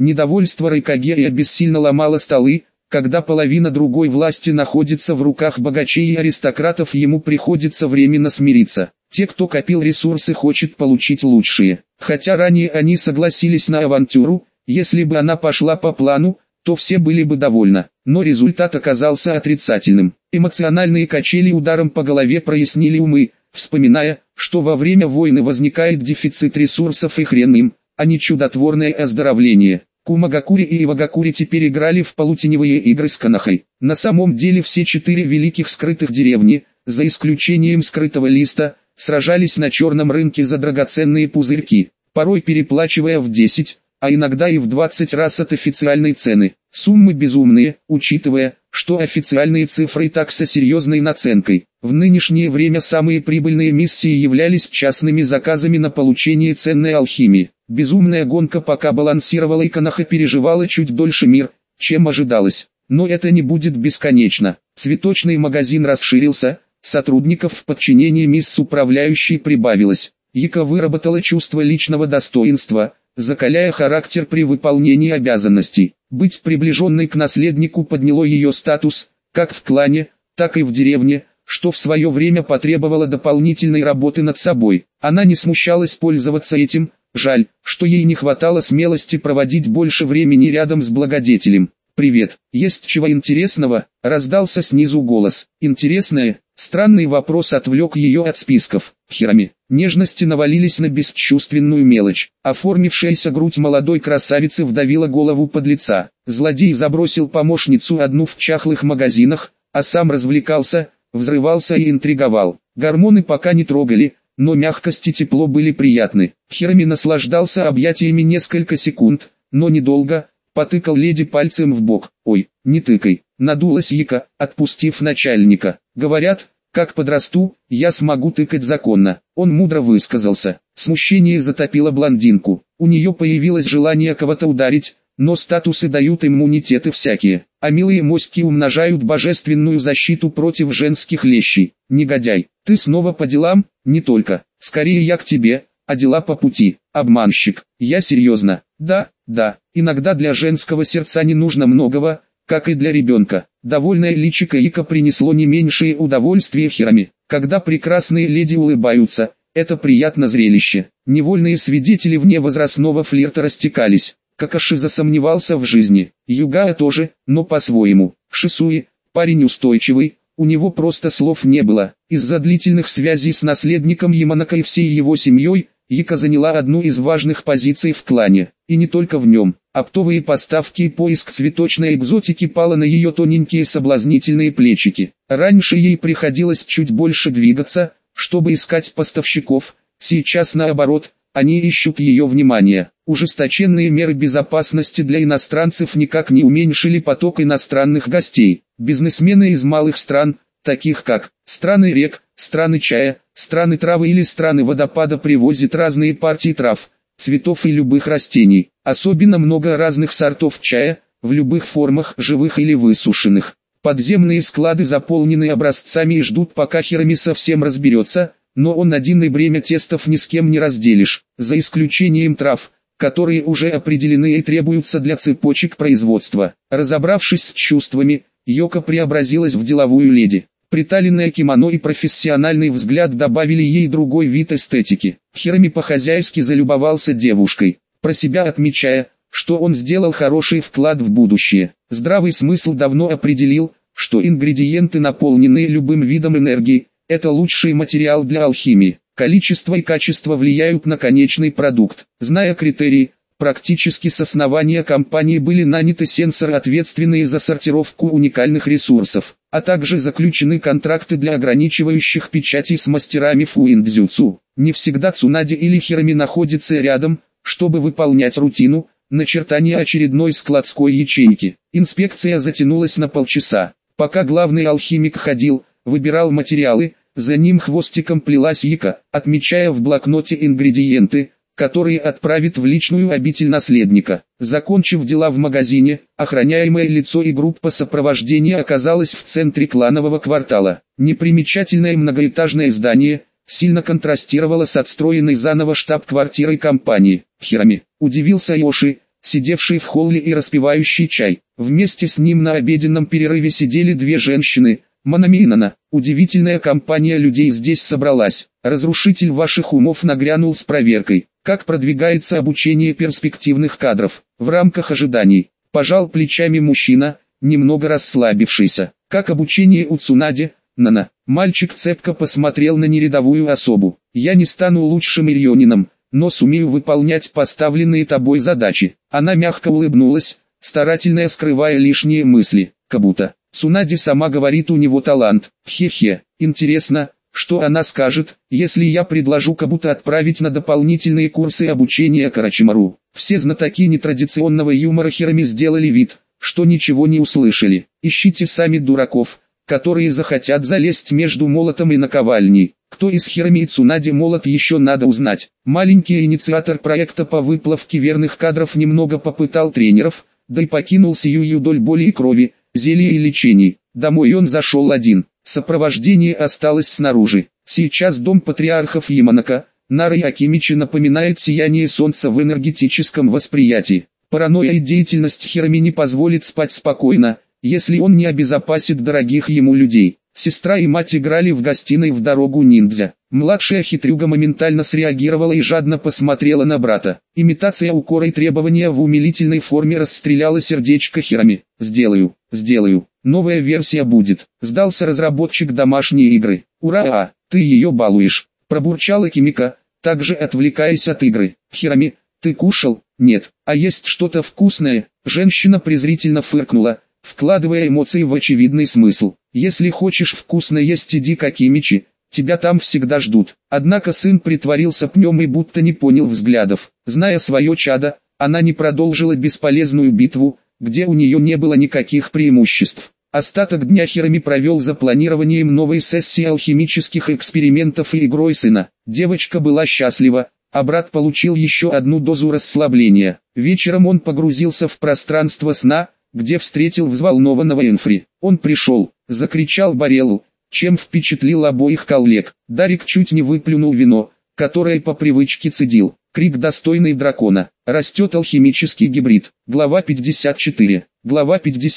Недовольство Райкагея бессильно ломало столы. Когда половина другой власти находится в руках богачей и аристократов, ему приходится временно смириться. Те, кто копил ресурсы, хочет получить лучшие. Хотя ранее они согласились на авантюру, если бы она пошла по плану, то все были бы довольны. Но результат оказался отрицательным. Эмоциональные качели ударом по голове прояснили умы, вспоминая, что во время войны возникает дефицит ресурсов и хрен им, а не чудотворное оздоровление. Кумагакури и Ивагакури теперь играли в полутеневые игры с Канахой. На самом деле все 4 великих скрытых деревни, за исключением скрытого листа, сражались на черном рынке за драгоценные пузырьки, порой переплачивая в 10, а иногда и в 20 раз от официальной цены. Суммы безумные, учитывая, что официальные цифры так со серьезной наценкой. В нынешнее время самые прибыльные миссии являлись частными заказами на получение ценной алхимии. Безумная гонка пока балансировала, и Канаха переживала чуть дольше мир, чем ожидалось. Но это не будет бесконечно. Цветочный магазин расширился, сотрудников в подчинении мисс управляющей прибавилось. Юка выработала чувство личного достоинства, закаляя характер при выполнении обязанностей. Быть приближенной к наследнику подняло ее статус, как в клане, так и в деревне, что в свое время потребовало дополнительной работы над собой. Она не смущалась пользоваться этим. Жаль, что ей не хватало смелости проводить больше времени рядом с благодетелем. «Привет, есть чего интересного?» – раздался снизу голос. «Интересное?» – странный вопрос отвлек ее от списков. Хирами. Нежности навалились на бесчувственную мелочь. Оформившаяся грудь молодой красавицы вдавила голову подлеца. Злодей забросил помощницу одну в чахлых магазинах, а сам развлекался, взрывался и интриговал. Гормоны пока не трогали, но мягкость и тепло были приятны. Хирами наслаждался объятиями несколько секунд, но недолго, потыкал леди пальцем в бок. «Ой, не тыкай», надулась Юка, отпустив начальника. «Говорят, как подрасту, я смогу тыкать законно». Он мудро высказался. Смущение затопило блондинку. У нее появилось желание кого-то ударить, но статусы дают иммунитеты всякие, а милые моськи умножают божественную защиту против женских лещей. Негодяй, ты снова по делам? Не только. Скорее я к тебе, а дела по пути. Обманщик, я серьезно. Да, иногда для женского сердца не нужно многого, как и для ребенка. Довольное личико Юка принесло не меньшее удовольствие Хирами. Когда прекрасные леди улыбаются, это приятно зрелище. Невольные свидетели вневозрастного флирта растекались. Какаши засомневался в жизни. Югая тоже, но по-своему. Шисуи, парень устойчивый, у него просто слов не было. Из-за длительных связей с наследником Яманака и всей его семьей, Юка заняла одну из важных позиций в клане. И не только в нем. Оптовые поставки и поиск цветочной экзотики пало на ее тоненькие соблазнительные плечики. Раньше ей приходилось чуть больше двигаться, чтобы искать поставщиков. Сейчас наоборот, они ищут ее внимание. Ужесточенные меры безопасности для иностранцев никак не уменьшили поток иностранных гостей. Бизнесмены из малых стран, таких как страны рек, страны чая, страны травы или страны водопада, привозят разные партии трав, цветов и любых растений. Особенно много разных сортов чая, в любых формах, живых или высушенных. Подземные склады заполнены образцами и ждут, пока Хирами совсем разберется, но он один и бремя тестов ни с кем не разделишь, за исключением трав, которые уже определены и требуются для цепочек производства. Разобравшись с чувствами, Юка преобразилась в деловую леди. Приталенное кимоно и профессиональный взгляд добавили ей другой вид эстетики. Хирами по-хозяйски залюбовался девушкой, про себя отмечая, что он сделал хороший вклад в будущее. Здравый смысл давно определил, что ингредиенты, наполненные любым видом энергии, это лучший материал для алхимии. Количество и качество влияют на конечный продукт. Зная критерии, практически с основания компании были наняты сенсоры, ответственные за сортировку уникальных ресурсов, а также заключены контракты для ограничивающих печатей с мастерами фуиндзюцу. Не всегда Цунади или Хирами находятся рядом, чтобы выполнять рутину, начертание очередной складской ячейки. Инспекция затянулась на полчаса. Пока главный алхимик ходил, выбирал материалы, за ним хвостиком плелась Юка, отмечая в блокноте ингредиенты, которые отправит в личную обитель наследника. Закончив дела в магазине, охраняемое лицо и группа сопровождения оказалась в центре кланового квартала. Непримечательное многоэтажное здание сильно контрастировало с отстроенной заново штаб-квартирой компании. Хирами, удивился Йоши, сидевший в холле и распивающий чай. Вместе с ним на обеденном перерыве сидели две женщины, Манами и Нана. Удивительная компания людей здесь собралась. Разрушитель ваших умов нагрянул с проверкой. Как продвигается обучение перспективных кадров? В рамках ожиданий. Пожал плечами мужчина, немного расслабившийся. Как обучение у Цунаде, Нана? Мальчик цепко посмотрел на нерядовую особу. Я не стану лучшим ирионином, но сумею выполнять поставленные тобой задачи. Она мягко улыбнулась, старательно скрывая лишние мысли. Кабута. Цунаде сама говорит, у него талант. Хе-хе. Интересно, что она скажет, если я предложу Кабута отправить на дополнительные курсы обучения Карачимару. Все знатоки нетрадиционного юмора Хироми сделали вид, что ничего не услышали. Ищите сами дураков, которые захотят залезть между молотом и наковальней. Кто из Хироми и Цунаде молот, еще надо узнать. Маленький инициатор проекта по выплавке верных кадров немного попытал тренеров, да и покинул сию доль боли и крови, зелья и лечений. Домой он зашел один, сопровождение осталось снаружи. Сейчас дом патриархов Яманака, Нара и Акимичи напоминает сияние солнца в энергетическом восприятии. Паранойя и деятельность Хироми не позволит спать спокойно, если он не обезопасит дорогих ему людей. Сестра и мать играли в гостиной в дорогу ниндзя. Младшая хитрюга моментально среагировала и жадно посмотрела на брата. Имитация укора и требования в умилительной форме расстреляла сердечко Хироми. «Сделаю, сделаю. Новая версия будет». Сдался разработчик домашней игры. «Ура, ты ее балуешь», – пробурчала Кимика, также отвлекаясь от игры. «Хироми, ты кушал?» «Нет. А есть что-то вкусное?» Женщина презрительно фыркнула, вкладывая эмоции в очевидный смысл. «Если хочешь вкусно есть, иди к Акимичи, тебя там всегда ждут». Однако сын притворился пнем и будто не понял взглядов. Зная свое чадо, она не продолжила бесполезную битву, где у нее не было никаких преимуществ. Остаток дня Хироми провел за планированием новой сессии алхимических экспериментов и игрой сына. Девочка была счастлива, а брат получил еще одну дозу расслабления. Вечером он погрузился в пространство сна, где встретил взволнованного Энфри. Он пришел, закричал Бареллу, чем впечатлил обоих коллег. Дарик чуть не выплюнул вино, которое по привычке цедил. Крик, достойный дракона. Растет алхимический гибрид. Глава 54. Глава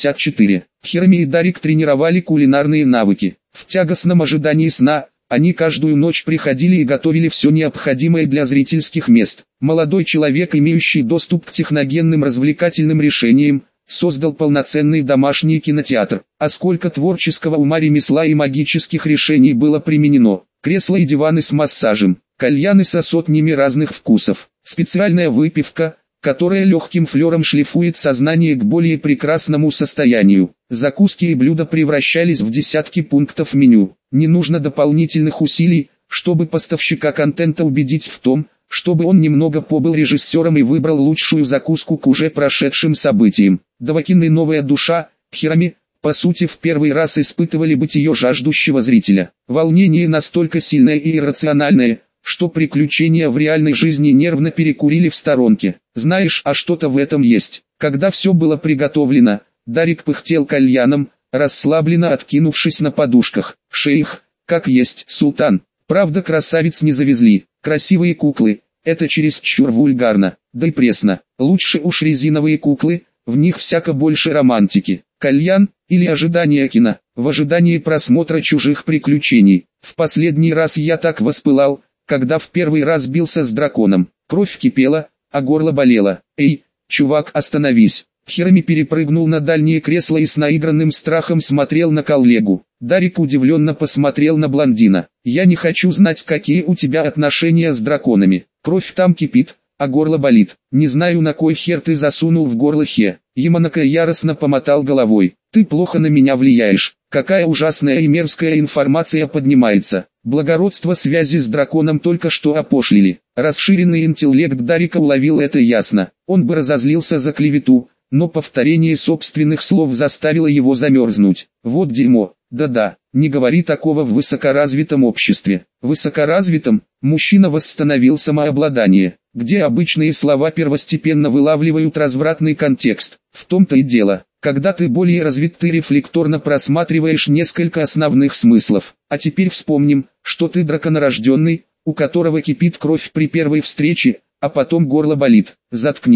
54. Хироми и Дарик тренировали кулинарные навыки. В тягостном ожидании сна, они каждую ночь приходили и готовили все необходимое для зрительских мест. Молодой человек, имеющий доступ к техногенным развлекательным решениям, создал полноценный домашний кинотеатр. А сколько творческого ума, ремесла и магических решений было применено. Кресла и диваны с массажем, кальяны со сотнями разных вкусов, специальная выпивка, которая легким флером шлифует сознание к более прекрасному состоянию. Закуски и блюда превращались в десятки пунктов меню. Не нужно дополнительных усилий, чтобы поставщика контента убедить в том, чтобы он немного побыл режиссером и выбрал лучшую закуску к уже прошедшим событиям. Давакин и новая душа, Хироми, по сути в первый раз испытывали бытие жаждущего зрителя. Волнение настолько сильное и иррациональное, что приключения в реальной жизни нервно перекурили в сторонке. Знаешь, а что-то в этом есть. Когда все было приготовлено, Дарик пыхтел кальяном, расслабленно откинувшись на подушках. «Шейх, как есть, султан. Правда, красавиц не завезли. Красивые куклы, это чересчур вульгарно, да и пресно. Лучше уж резиновые куклы, в них всяко больше романтики. Кальян, или ожидание кино, в ожидании просмотра чужих приключений. В последний раз я так воспылал, когда в первый раз бился с драконом. Кровь кипела, а горло болело. Эй, чувак, остановись». Хироми перепрыгнул на дальнее кресло и с наигранным страхом смотрел на коллегу. Дарик удивленно посмотрел на блондина. «Я не хочу знать, какие у тебя отношения с драконами. Кровь там кипит, а горло болит. Не знаю, на кой хер ты засунул в горло Хе». Яманака яростно помотал головой. «Ты плохо на меня влияешь. Какая ужасная и мерзкая информация поднимается. Благородство связи с драконом только что опошлили». Расширенный интеллект Дарика уловил это ясно. Он бы разозлился за клевету, но повторение собственных слов заставило его замерзнуть. Вот дерьмо. Да-да, не говори такого в высокоразвитом обществе. Высокоразвитом, мужчина восстановил самообладание, где обычные слова первостепенно вылавливают развратный контекст. В том-то и дело, когда ты более развит, ты рефлекторно просматриваешь несколько основных смыслов. А теперь вспомним, что ты драконорожденный, у которого кипит кровь при первой встрече, а потом горло болит. Заткнись.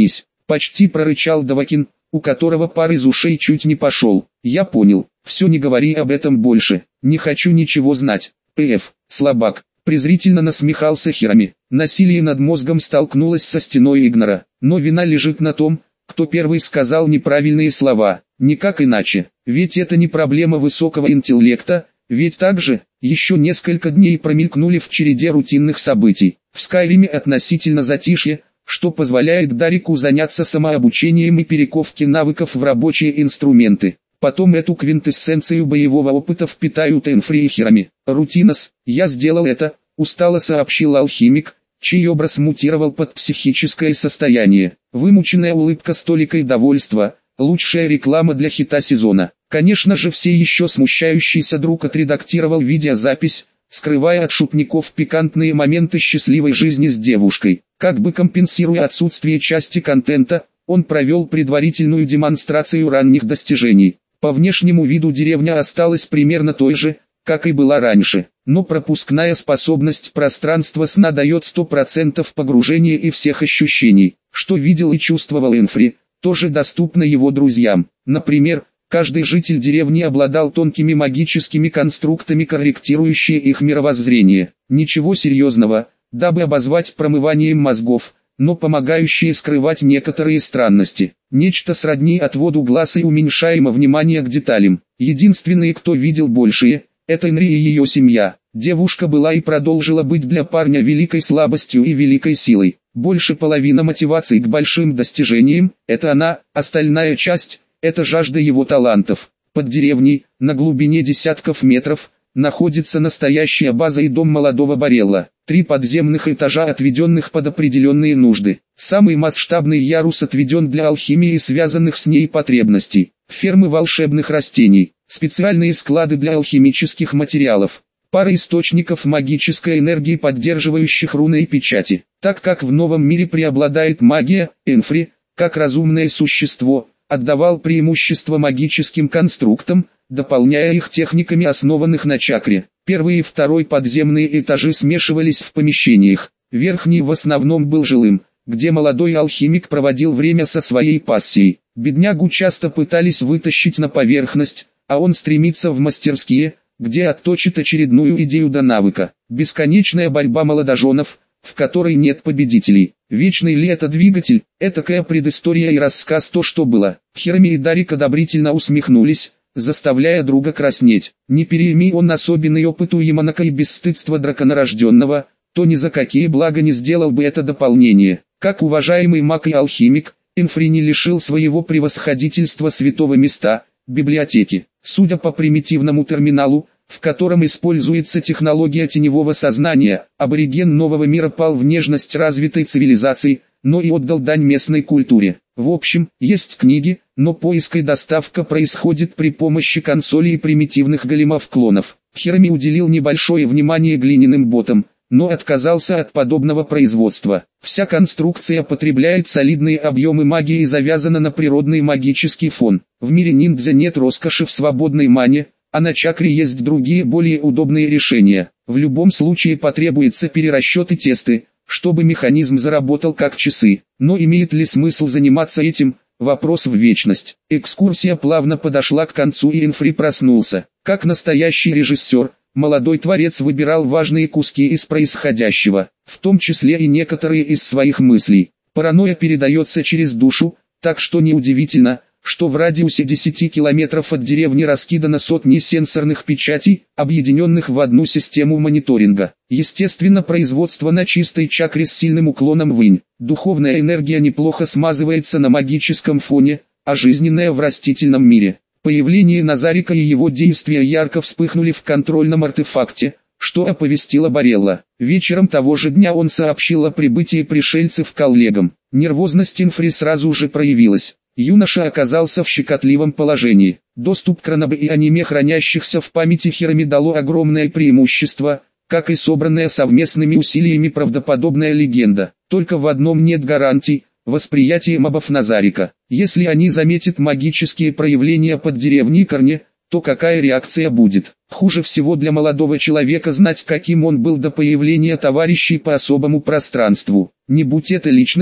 почти прорычал Давакин, у которого пар из ушей чуть не пошел. Я понял, все, не говори об этом больше, не хочу ничего знать. Слабак, презрительно насмехался Хирами. Насилие над мозгом столкнулось со стеной игнора, но вина лежит на том, кто первый сказал неправильные слова, никак иначе, ведь это не проблема высокого интеллекта, ведь также, еще несколько дней промелькнули в череде рутинных событий. В Скайриме относительно затишье, что позволяет Дарику заняться самообучением и перековке навыков в рабочие инструменты. Потом эту квинтэссенцию боевого опыта впитают Энфри и Хирами. Рутинос, я сделал это, устало сообщил алхимик, чей образ мутировал под психическое состояние. Вымученная улыбка с толикой довольства, лучшая реклама для хита сезона. Конечно же, все еще смущающийся друг отредактировал видеозапись, скрывая от шутников пикантные моменты счастливой жизни с девушкой. Как бы компенсируя отсутствие части контента, он провел предварительную демонстрацию ранних достижений. По внешнему виду деревня осталась примерно той же, как и была раньше, но пропускная способность пространства сна дает 100% погружения и всех ощущений, что видел и чувствовал Энфри, тоже доступно его друзьям. Например, каждый житель деревни обладал тонкими магическими конструктами, корректирующие их мировоззрение. Ничего серьезного, дабы обозвать промыванием мозгов, но помогающие скрывать некоторые странности. Нечто сродни отводу глаз и уменьшаемо внимание к деталям. Единственные, кто видел большее, это Энри и ее семья. Девушка была и продолжила быть для парня великой слабостью и великой силой. Больше половины мотивации к большим достижениям – это она, остальная часть – это жажда его талантов. Под деревней, на глубине десятков метров, находится настоящая база и дом молодого Барелла. 3 подземных этажа, отведенных под определенные нужды. Самый масштабный ярус отведен для алхимии и связанных с ней потребностей. Фермы волшебных растений, специальные склады для алхимических материалов, пара источников магической энергии, поддерживающих руны и печати. Так как в новом мире преобладает магия, Энфри, как разумное существо, отдавал преимущество магическим конструктам, дополняя их техниками, основанных на чакре. Первый и второй подземные этажи смешивались в помещениях. Верхний в основном был жилым, где молодой алхимик проводил время со своей пассией. Беднягу часто пытались вытащить на поверхность, а он стремится в мастерские, где отточит очередную идею до навыка. Бесконечная борьба молодоженов, в которой нет победителей. Вечный ли это двигатель? Этакая предыстория и рассказ то, что было. Хирами и Дарик одобрительно усмехнулись, заставляя друга краснеть. Не перейми он особенный опыт у Яманака и бесстыдство драконорожденного, то ни за какие блага не сделал бы это дополнение. Как уважаемый маг и алхимик, Энфри не лишил своего превосходительства святого места, библиотеки. Судя по примитивному терминалу, в котором используется технология теневого сознания, абориген нового мира пал в нежность развитой цивилизации, но и отдал дань местной культуре. В общем, есть книги, но поиск и доставка происходит при помощи консолей и примитивных големов-клонов. Хирами уделил небольшое внимание глиняным ботам, но отказался от подобного производства. Вся конструкция потребляет солидные объемы магии и завязана на природный магический фон. В мире ниндзя нет роскоши в свободной мане, а на чакре есть другие более удобные решения. В любом случае потребуется перерасчет и тесты, чтобы механизм заработал как часы. Но имеет ли смысл заниматься этим? Вопрос в вечность. Экскурсия плавно подошла к концу, и Энфри проснулся. Как настоящий режиссер, молодой творец выбирал важные куски из происходящего, в том числе и некоторые из своих мыслей. Паранойя передается через душу, так что неудивительно, что в радиусе 10 километров от деревни раскидано сотни сенсорных печатей, объединенных в одну систему мониторинга. Естественно, производство на чистой чакре с сильным уклоном в инь. Духовная энергия неплохо смазывается на магическом фоне, а жизненная в растительном мире. Появление Назарика и его действия ярко вспыхнули в контрольном артефакте, что оповестило Барелла. Вечером того же дня он сообщил о прибытии пришельцев коллегам. Нервозность Энфри сразу же проявилась. Юноша оказался в щекотливом положении. Доступ к ранобе и аниме, хранящихся в памяти Хирами, дало огромное преимущество, как и собранная совместными усилиями правдоподобная легенда. Только в одном нет гарантий – восприятие мобов Назарика. Если они заметят магические проявления под деревней Корне, то какая реакция будет? Хуже всего для молодого человека знать, каким он был до появления товарищей по особому пространству. Не будь это личным,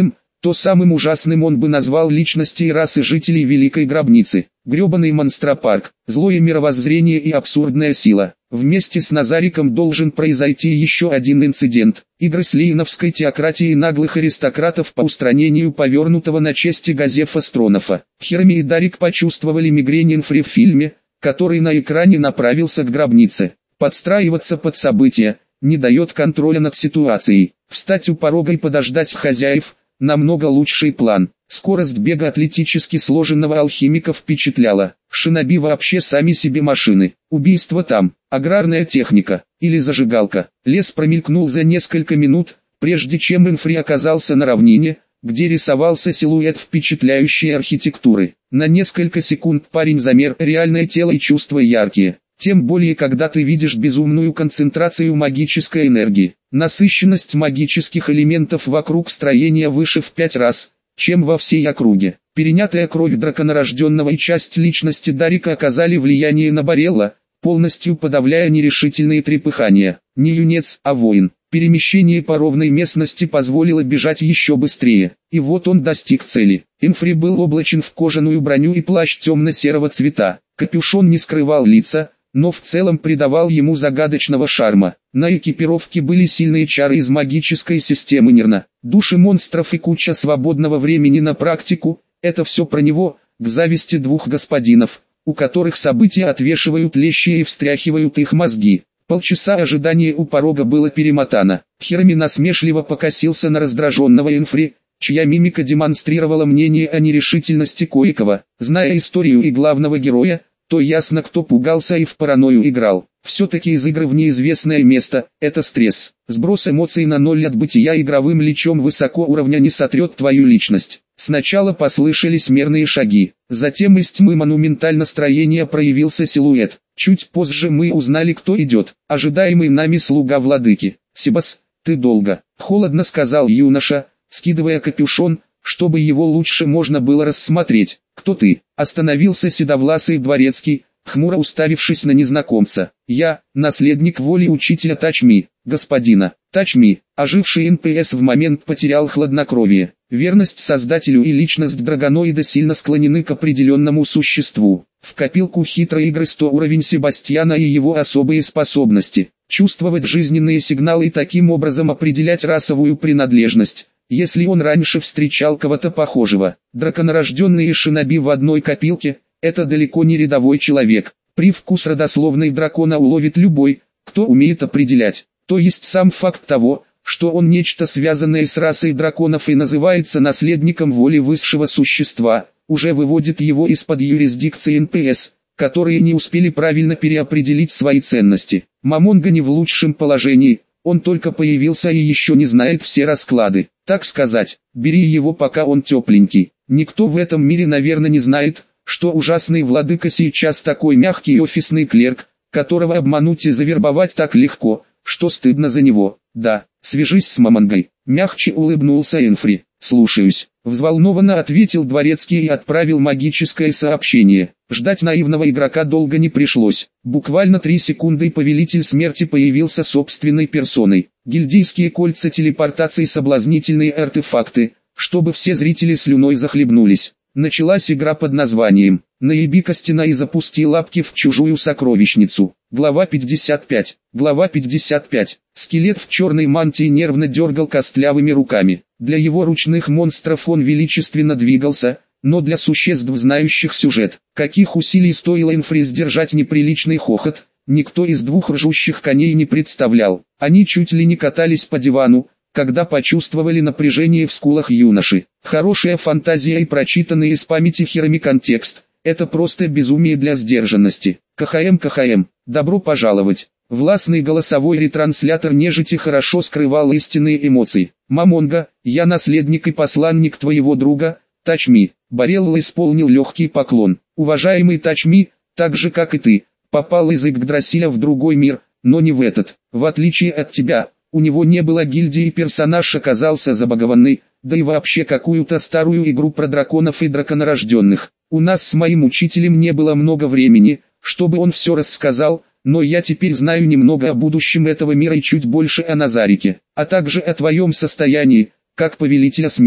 то самым ужасным он бы назвал личности и расы жителей Великой Гробницы. Гребаный монстропарк, злое мировоззрение и абсурдная сила. Вместе с Назариком должен произойти еще один инцидент. Игры с лейновской теократией наглых аристократов по устранению повернутого на чести Газефа Стронофа. Херми и Дарик почувствовали мигрень Инфри в фильме, который на экране направился к гробнице. Подстраиваться под события не дает контроля над ситуацией. Встать у порога и подождать хозяев – намного лучший план. Скорость бега атлетически сложенного алхимика впечатляла. Шиноби вообще сами себе машины. Убийство там, аграрная техника, или зажигалка. Лес промелькнул за несколько минут, прежде чем Инфри оказался на равнине, где рисовался силуэт впечатляющей архитектуры. На несколько секунд парень замер, реальное тело и чувства яркие. Тем более, когда ты видишь безумную концентрацию магической энергии. Насыщенность магических элементов вокруг строения выше в 5 раз, чем во всей округе. Перенятая кровь драконорожденного и часть личности Дарика оказали влияние на Барелла, полностью подавляя нерешительные трепыхания. Не юнец, а воин. Перемещение по ровной местности позволило бежать еще быстрее. И вот он достиг цели. Инфри был облачен в кожаную броню и плащ темно-серого цвета. Капюшон не скрывал лица, но в целом придавал ему загадочного шарма. На экипировке были сильные чары из магической системы Нирна, души монстров и куча свободного времени на практику. Это все про него, к зависти двух господинов, у которых события отвешивают лещи и встряхивают их мозги. Полчаса ожидания у порога было перемотано. Херми насмешливо покосился на раздраженного Инфри, чья мимика демонстрировала мнение о нерешительности Коикова. Зная историю и главного героя, то ясно, кто пугался и в паранойю играл. Все-таки из игры в неизвестное место – это стресс. Сброс эмоций на ноль от бытия игровым лечом высоко уровня не сотрет твою личность. Сначала послышались мерные шаги, затем из тьмы монументально строения проявился силуэт. Чуть позже мы узнали, кто идет. Ожидаемый нами слуга владыки. «Себас, ты долго», – холодно сказал юноша, скидывая капюшон, чтобы его лучше можно было рассмотреть. «Кто ты?» – остановился седовласый дворецкий, хмуро уставившись на незнакомца. «Я, наследник воли учителя Тачми, господина». Тачми, оживший НПС в момент потерял хладнокровие. Верность создателю и личность драгоноида сильно склонены к определенному существу. В копилку хитрой игры 100 уровень Себастьяна и его особые способности. Чувствовать жизненные сигналы и таким образом определять расовую принадлежность. Если он раньше встречал кого-то похожего. Драконорожденные шиноби в одной копилке – это далеко не рядовой человек. Привкус родословной дракона уловит любой, кто умеет определять. То есть сам факт того, что он нечто связанное с расой драконов и называется наследником воли высшего существа, уже выводит его из-под юрисдикции НПС, которые не успели правильно переопределить свои ценности. Мамонга не в лучшем положении, он только появился и еще не знает все расклады. Так сказать, бери его пока он тепленький. Никто в этом мире, наверное, не знает, что ужасный владыка сейчас такой мягкий офисный клерк, которого обмануть и завербовать так легко, что стыдно за него. Да, свяжись с Мамонгой. Мягче улыбнулся Энфри. «Слушаюсь», — взволнованно ответил дворецкий и отправил магическое сообщение. Ждать наивного игрока долго не пришлось. Буквально 3 секунды и повелитель смерти появился собственной персоной. Гильдейские кольца телепортации, соблазнительные артефакты, чтобы все зрители слюной захлебнулись. Началась игра под названием «Наеби Костина и запусти лапки в чужую сокровищницу». Глава 55. Глава 55. Скелет в черной мантии нервно дергал костлявыми руками. Для его ручных монстров он величественно двигался, но для существ, знающих сюжет, каких усилий стоило Энфри сдержать неприличный хохот, никто из двух ржущих коней не представлял. Они чуть ли не катались по дивану, когда почувствовали напряжение в скулах юноши. Хорошая фантазия и прочитанный из памяти Херми контекст – это просто безумие для сдержанности. КХМ, добро пожаловать. Властный голосовой ретранслятор нежити хорошо скрывал истинные эмоции. «Мамонга, я наследник и посланник твоего друга, Тачми». Барелла исполнил легкий поклон. «Уважаемый Тачми, так же как и ты, попал из Игдрасиля в другой мир, но не в этот. В отличие от тебя, у него не было гильдии и персонаж оказался забагованный, да и вообще какую-то старую игру про драконов и драконорожденных. У нас с моим учителем не было много времени, чтобы он все рассказал, но я теперь знаю немного о будущем этого мира и чуть больше о Назарике, а также о твоем состоянии, как повелителя смерти.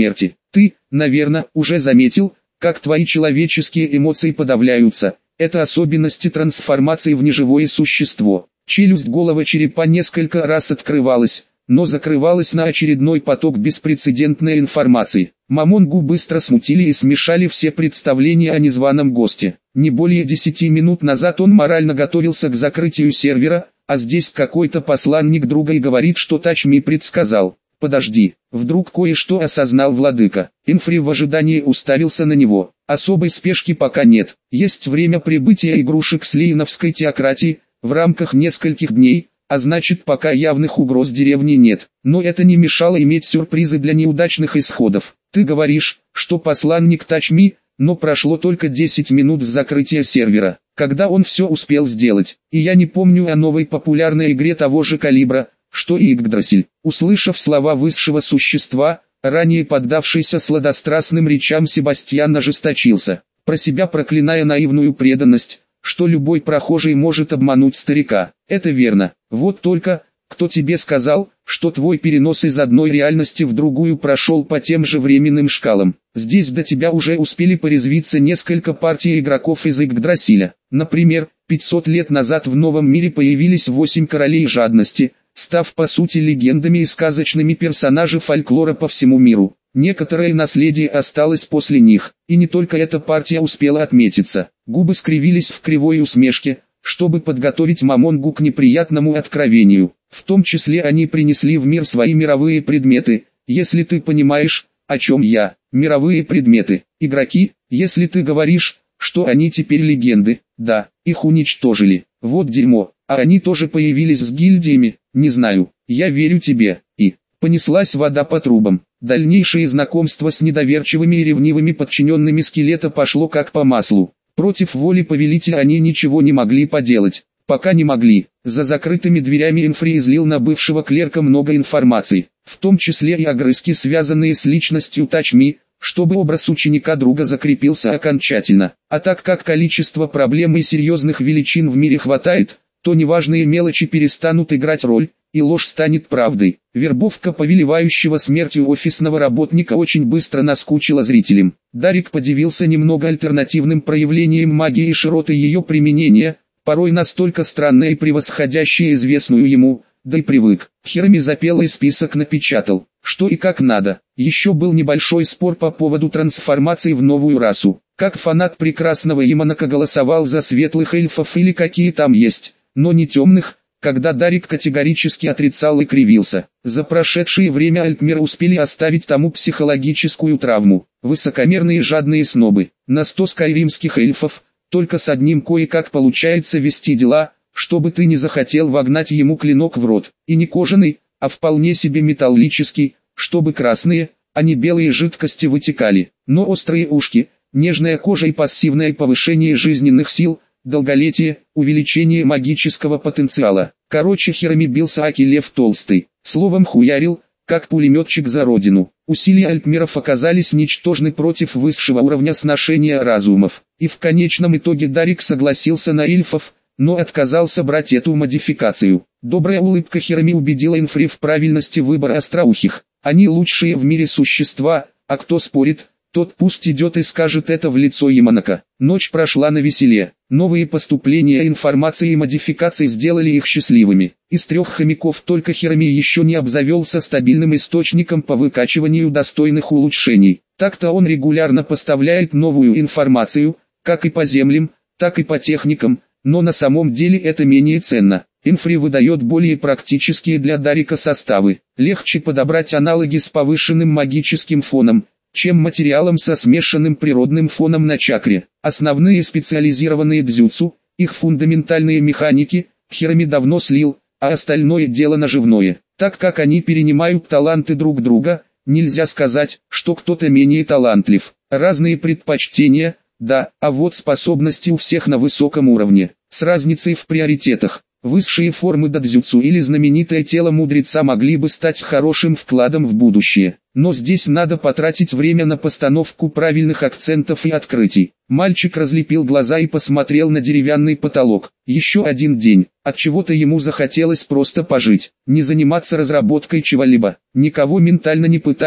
Ты, наверное, уже заметил, как твои человеческие эмоции подавляются. Это особенности трансформации в неживое существо. Челюсть головы черепа несколько раз открывалась, но закрывалась на очередной поток беспрецедентной информации. Мамонгу быстро смутили и смешали все представления о незваном госте. Не более 10 минут назад он морально готовился к закрытию сервера, а здесь какой-то посланник друга и говорит, что Тачми предсказал. Подожди, вдруг кое-что осознал владыка. Инфри в ожидании уставился на него. Особой спешки пока нет. Есть время прибытия игрушек с лейновской теократии, в рамках нескольких дней, а значит пока явных угроз деревни нет. Но это не мешало иметь сюрпризы для неудачных исходов. Ты говоришь, что посланник Тачми, но прошло только 10 минут с закрытия сервера, когда он все успел сделать. И я не помню о новой популярной игре того же калибра, что и Игдрасиль. Услышав слова высшего существа, ранее поддавшийся сладострастным речам Себастьян ожесточился, про себя проклиная наивную преданность, что любой прохожий может обмануть старика. Это верно. Вот только, кто тебе сказал, что твой перенос из одной реальности в другую прошел по тем же временным шкалам? Здесь до тебя уже успели порезвиться несколько партий игроков из Игдрасиля. Например, 500 лет назад в новом мире появились 8 королей жадности, став по сути легендами и сказочными персонажами фольклора по всему миру. Некоторое наследие осталось после них, и не только эта партия успела отметиться. Губы скривились в кривой усмешке, чтобы подготовить Мамонгу к неприятному откровению. В том числе они принесли в мир свои мировые предметы, если ты понимаешь, о чем я. Мировые предметы, игроки, если ты говоришь, что они теперь легенды, да, их уничтожили. Вот дерьмо, а они тоже появились с гильдиями, не знаю, я верю тебе, и... Понеслась вода по трубам. Дальнейшее знакомство с недоверчивыми и ревнивыми подчиненными скелета пошло как по маслу. Против воли повелителя они ничего не могли поделать. Пока не могли. За закрытыми дверями Инфри излил на бывшего клерка много информации, в том числе и огрызки, связанные с личностью Тачми, чтобы образ ученика друга закрепился окончательно. А так как количество проблем и серьезных величин в мире хватает, то неважные мелочи перестанут играть роль, и ложь станет правдой. Вербовка повелевающего смертью офисного работника очень быстро наскучила зрителям. Дарик подивился немного альтернативным проявлением магии и широтой ее применения, порой настолько странной и превосходящей известную ему, да и привык. Хирами запел и список напечатал, что и как надо. Еще был небольшой спор по поводу трансформации в новую расу. Как фанат прекрасного Яманака голосовал за светлых эльфов или какие там есть, но не темных, когда Дарик категорически отрицал и кривился. За прошедшее время Альтмир успели оставить тому психологическую травму. Высокомерные жадные снобы. На 100 скайримских эльфов, только с одним кое-как получается вести дела, чтобы ты не захотел вогнать ему клинок в рот. И не кожаный, а вполне себе металлический, чтобы красные, а не белые жидкости вытекали. Но острые ушки, нежная кожа и пассивное повышение жизненных сил – долголетие, увеличение магического потенциала. Короче, Хирами бился аки лев толстый, словом хуярил, как пулеметчик за родину. Усилия Альтмиров оказались ничтожны против высшего уровня сношения разумов, и в конечном итоге Дарик согласился на эльфов, но отказался брать эту модификацию. Добрая улыбка Хирами убедила Инфри в правильности выбора остроухих. Они лучшие в мире существа, а кто спорит, тот пусть идет и скажет это в лицо Яманака. Ночь прошла на веселе. Новые поступления информации и модификаций сделали их счастливыми. Из 3 хомяков только Хирами еще не обзавелся стабильным источником по выкачиванию достойных улучшений. Так-то он регулярно поставляет новую информацию, как и по землям, так и по техникам, но на самом деле это менее ценно. Инфри выдает более практические для Дарика составы. Легче подобрать аналоги с повышенным магическим фоном, чем материалом со смешанным природным фоном на чакре. Основные специализированные дзюцу, их фундаментальные механики, Хирами давно слил, а остальное дело наживное. Так как они перенимают таланты друг друга, нельзя сказать, что кто-то менее талантлив. Разные предпочтения, да, а вот способности у всех на высоком уровне, с разницей в приоритетах. Высшие формы дадзюцу или знаменитое тело мудреца могли бы стать хорошим вкладом в будущее. Но здесь надо потратить время на постановку правильных акцентов и открытий. Мальчик разлепил глаза и посмотрел на деревянный потолок. Еще один день. От чего-то ему захотелось просто пожить, не заниматься разработкой чего-либо, никого ментально не пытать,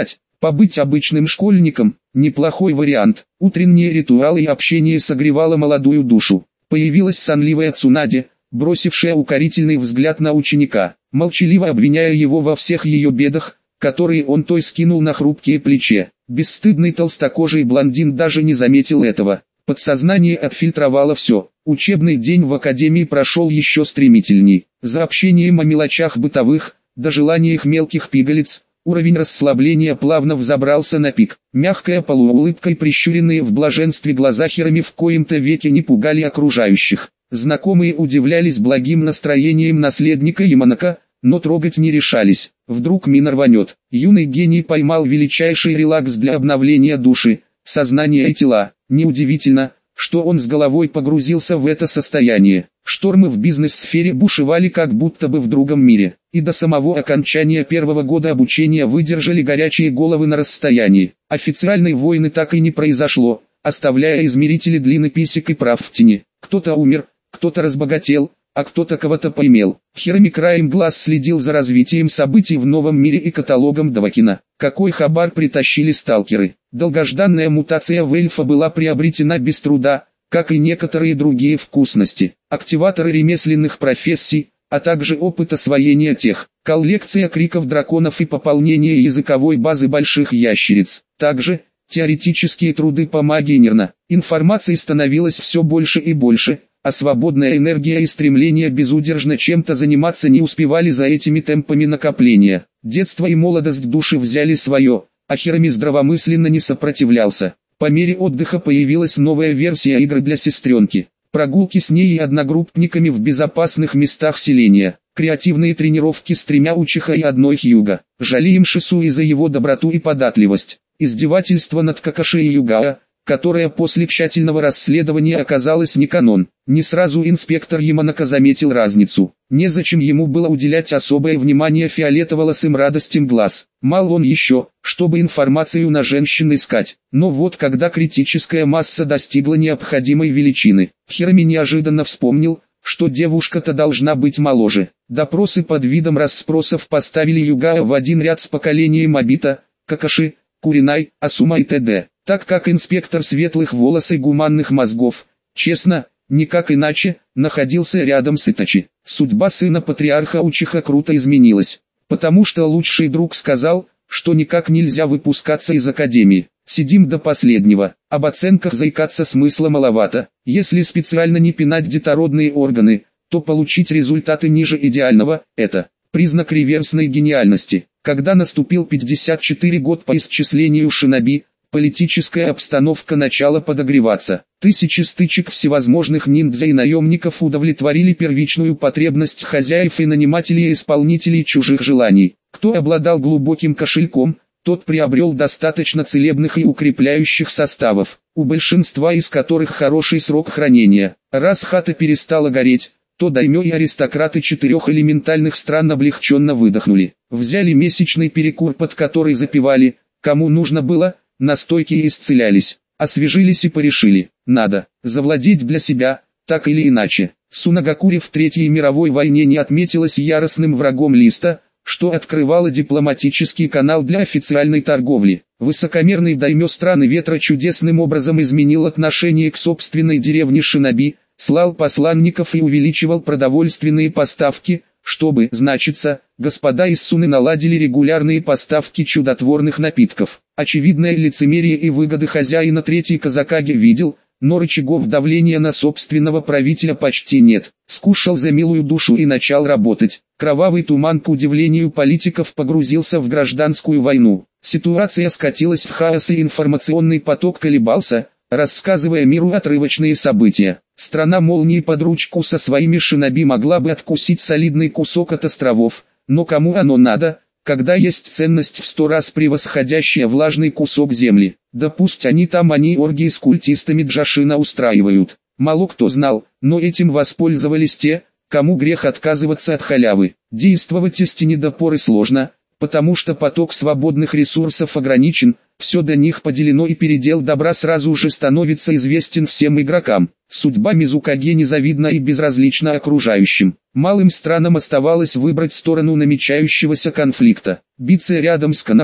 Побыть обычным школьником – неплохой вариант. Утренние ритуалы и общение согревало молодую душу. Появилась сонливая Цунаде, бросившая укорительный взгляд на ученика, молчаливо обвиняя его во всех ее бедах, которые он той скинул на хрупкие плечи. Бесстыдный толстокожий блондин даже не заметил этого. Подсознание отфильтровало все. Учебный день в академии прошел еще стремительней. За общением о мелочах бытовых, до желаниях мелких пигалиц, уровень расслабления плавно взобрался на пик. Мягкая полуулыбка и прищуренные в блаженстве глаза Хироми в коем-то веке не пугали окружающих. Знакомые удивлялись благим настроением наследника Яманака, но трогать не решались. Вдруг мина рванет. Юный гений поймал величайший релакс для обновления души, сознания и тела. Неудивительно, что он с головой погрузился в это состояние. Штормы в бизнес-сфере бушевали как будто бы в другом мире, и до самого окончания первого года обучения выдержали горячие головы на расстоянии. Официальной войны так и не произошло, оставляя измерители длины писек и прав в тени. Кто-то умер, кто-то разбогател, а кто-то кого-то поимел. Хироми краем глаз следил за развитием событий в новом мире и каталогом Давакина. Какой хабар притащили сталкеры. Долгожданная мутация в эльфа была приобретена без труда, как и некоторые другие вкусности. Активаторы ремесленных профессий, а также опыт освоения тех. Коллекция криков драконов и пополнение языковой базы больших ящериц. Также теоретические труды по магии Нерна. Информации становилось все больше и больше, а свободная энергия и стремление безудержно чем-то заниматься не успевали за этими темпами накопления. Детство и молодость души взяли свое, а Хироми здравомысленно не сопротивлялся. По мере отдыха появилась новая версия игры для сестренки. Прогулки с ней и одногруппниками в безопасных местах селения. Креативные тренировки с 3 учиха и 1 хьюга. Жалеем Шисуи за его доброту и податливость. Издевательство над Какаши и Югао, которая после тщательного расследования оказалась не канон. Не сразу инспектор Яманака заметил разницу. Незачем ему было уделять особое внимание фиолетово-лосым радостям глаз. Мал он еще, чтобы информацию на женщин искать. Но вот когда критическая масса достигла необходимой величины, Хироми неожиданно вспомнил, что девушка-то должна быть моложе. Допросы под видом расспросов поставили Югао в один ряд с поколением Обита, Какаши, Куринай, Асума и т.д. Так как инспектор светлых волос и гуманных мозгов, честно, никак иначе, находился рядом с Итачи. Судьба сына патриарха Учиха круто изменилась, потому что лучший друг сказал, что никак нельзя выпускаться из академии. Сидим до последнего, об оценках заикаться смысла маловато. Если специально не пинать детородные органы, то получить результаты ниже идеального – это признак реверсной гениальности. Когда наступил 54 год по исчислению шиноби, политическая обстановка начала подогреваться. Тысячи стычек всевозможных ниндзя и наемников удовлетворили первичную потребность хозяев и нанимателей и исполнителей чужих желаний. Кто обладал глубоким кошельком, тот приобрел достаточно целебных и укрепляющих составов, у большинства из которых хороший срок хранения. Раз хата перестала гореть, то даймё и аристократы 4 элементальных стран облегченно выдохнули. Взяли месячный перекур, под который запивали, кому нужно было, настойки и исцелялись. Освежились и порешили, надо завладеть для себя, так или иначе. Сунагакури в Третьей мировой войне не отметилась яростным врагом Листа, что открывало дипломатический канал для официальной торговли. Высокомерный даймё страны ветра чудесным образом изменил отношение к собственной деревне Шиноби, слал посланников и увеличивал продовольственные поставки, чтобы, значится, господа из Суны наладили регулярные поставки чудотворных напитков. Очевидное лицемерие и выгоды хозяина Третьей Казакаги видел, но рычагов давления на собственного правителя почти нет. Скушал за милую душу и начал работать. Кровавый туман, к удивлению политиков, погрузился в гражданскую войну. Ситуация скатилась в хаос, и информационный поток колебался, рассказывая миру отрывочные события. Страна молнии под ручку со своими шиноби могла бы откусить солидный кусок от островов, но кому оно надо, когда есть ценность в 100 раз превосходящая влажный кусок земли? Да пусть они оргии с культистами Джашина устраивают. Мало кто знал, но этим воспользовались те, кому грех отказываться от халявы. Действовать из тени до поры сложно, потому что поток свободных ресурсов ограничен, все до них поделено, и передел добра сразу же становится известен всем игрокам. Судьба Мизукаге незавидна и безразлична окружающим. Малым странам оставалось выбрать сторону намечающегося конфликта, биться рядом с Конохой,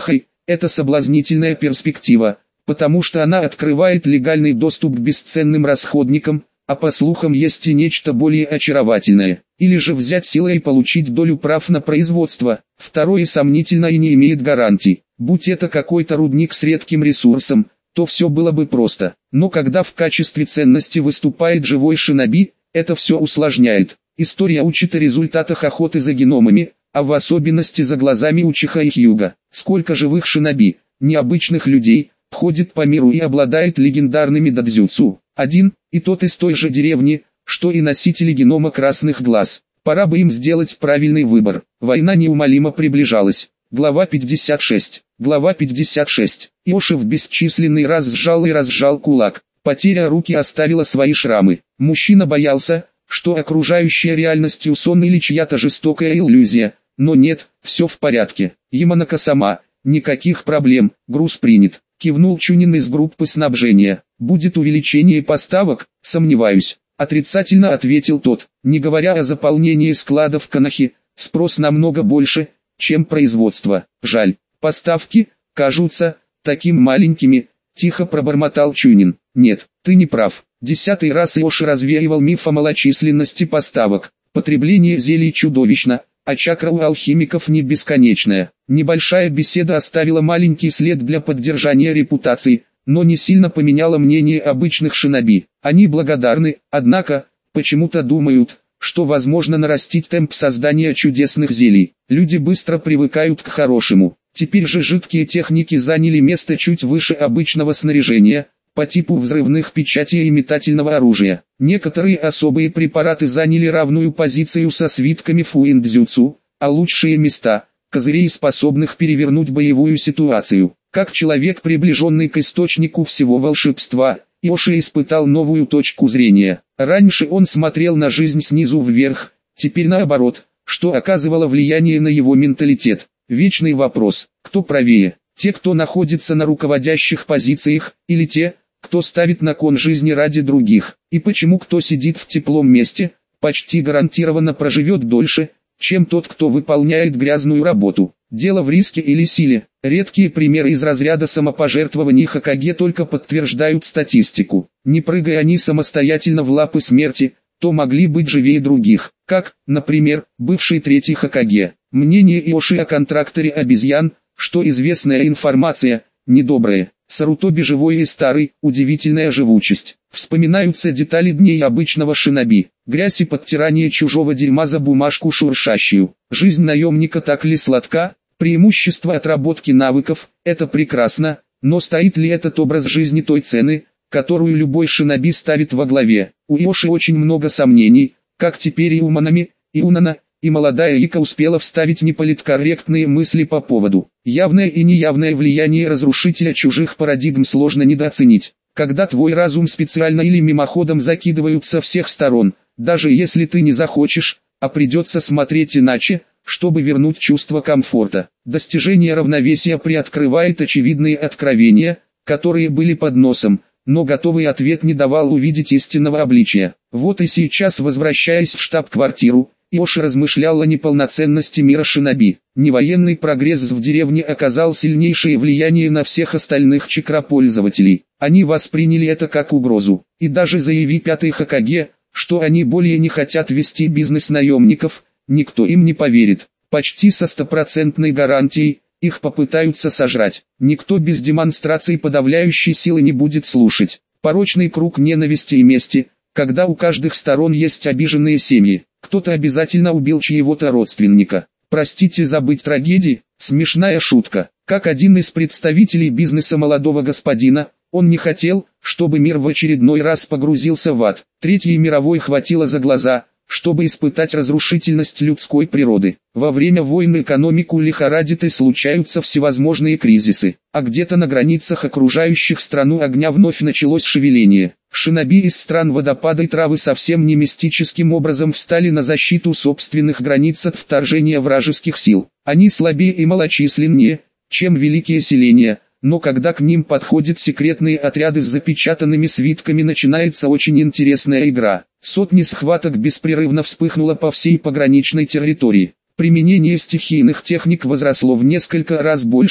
Это соблазнительная перспектива, потому что она открывает легальный доступ к бесценным расходникам, а по слухам есть и нечто более очаровательное. Или же взять силой и получить долю прав на производство. Второе сомнительно и не имеет гарантий. Будь это какой-то рудник с редким ресурсом, то все было бы просто. Но когда в качестве ценности выступает живой шиноби, это все усложняет. История учит о результатах охоты за геномами, а в особенности за глазами Учиха и Хьюга. Сколько живых шиноби, необычных людей, ходит по миру и обладает легендарными дадзюцу. Один и тот из той же деревни, что и носители генома красных глаз. Пора бы им сделать правильный выбор. Война неумолимо приближалась. Глава 56. Глава 56. Иоши в бесчисленный раз сжал и разжал кулак. Потеря руки оставила свои шрамы. Мужчина боялся, что окружающая реальностью сон или чья-то жестокая иллюзия. Но нет, все в порядке. Яманака-сама, никаких проблем, груз принят. Кивнул Чунин из группы снабжения. Будет увеличение поставок, сомневаюсь. Отрицательно ответил тот. Не говоря о заполнении складов в Канахи, спрос намного больше, чем производство. Жаль, поставки кажутся таким маленькими, тихо пробормотал Чунин. Нет, ты не прав. 10-й раз Иоши развеивал миф о малочисленности поставок. Потребление зелий чудовищно, а чакра у алхимиков не бесконечная. Небольшая беседа оставила маленький след для поддержания репутации, но не сильно поменяла мнение обычных шиноби. Они благодарны, однако, почему-то думают, что возможно нарастить темп создания чудесных зелий. Люди быстро привыкают к хорошему. Теперь же жидкие техники заняли место чуть выше обычного снаряжения, по типу взрывных печатей и метательного оружия. Некоторые особые препараты заняли равную позицию со свитками фуиндзюцу, а лучшие места – козырей, способных перевернуть боевую ситуацию. Как человек, приближенный к источнику всего волшебства, Иоши испытал новую точку зрения. Раньше он смотрел на жизнь снизу вверх, теперь наоборот, что оказывало влияние на его менталитет. Вечный вопрос: кто правее? Те, кто находится на руководящих позициях, или те, кто ставит на кон жизни ради других? И почему кто сидит в теплом месте, почти гарантированно проживет дольше, чем тот, кто выполняет грязную работу? Дело в риске или силе. Редкие примеры из разряда самопожертвований Хокаге только подтверждают статистику. Не прыгая они самостоятельно в лапы смерти, то могли быть живее других, как, например, бывший третий Хокаге. Мнение Иоши о контракторе обезьян, что известная информация, недобрая. Сарутоби живой и старый, удивительная живучесть. Вспоминаются детали дней обычного шиноби. Грязь и подтирание чужого дерьма за бумажку шуршащую. Жизнь наемника так ли сладка? Преимущество отработки навыков – это прекрасно, но стоит ли этот образ жизни той цены, которую любой шиноби ставит во главе? У Иоши очень много сомнений, как теперь и у Манами, и у Нана, и молодая Ика успела вставить неполиткорректные мысли по поводу. Явное и неявное влияние разрушителя чужих парадигм сложно недооценить. Когда твой разум специально или мимоходом закидывают со всех сторон, даже если ты не захочешь, а придется смотреть иначе, чтобы вернуть чувство комфорта. Достижение равновесия приоткрывает очевидные откровения, которые были под носом, но готовый ответ не давал увидеть истинного обличия. Вот и сейчас, возвращаясь в штаб-квартиру, Иоши размышлял о неполноценности мира шиноби. Невоенный прогресс в деревне оказал сильнейшее влияние на всех остальных чакра-пользователей. Они восприняли это как угрозу. И даже заяви пятый Хокаге, что они более не хотят вести бизнес наемников, никто им не поверит. Почти со стопроцентной гарантией, их попытаются сожрать. Никто без демонстрации подавляющей силы не будет слушать. Порочный круг ненависти и мести, когда у каждых сторон есть обиженные семьи. Кто-то обязательно убил чьего-то родственника. Простите за быть трагедией, смешная шутка. Как один из представителей бизнеса молодого господина, он не хотел, чтобы мир в очередной раз погрузился в ад. Третьей мировой хватило за глаза, чтобы испытать разрушительность людской природы. Во время войн экономику лихорадит и случаются всевозможные кризисы, а где-то на границах окружающих страну огня вновь началось шевеление. Шиноби из стран водопада и травы совсем не мистическим образом встали на защиту собственных границ от вторжения вражеских сил. Они слабее и малочисленнее, чем великие селения, но когда к ним подходят секретные отряды с запечатанными свитками, начинается очень интересная игра. Сотни схваток беспрерывно вспыхнуло по всей пограничной территории. Применение стихийных техник возросло в несколько раз больше,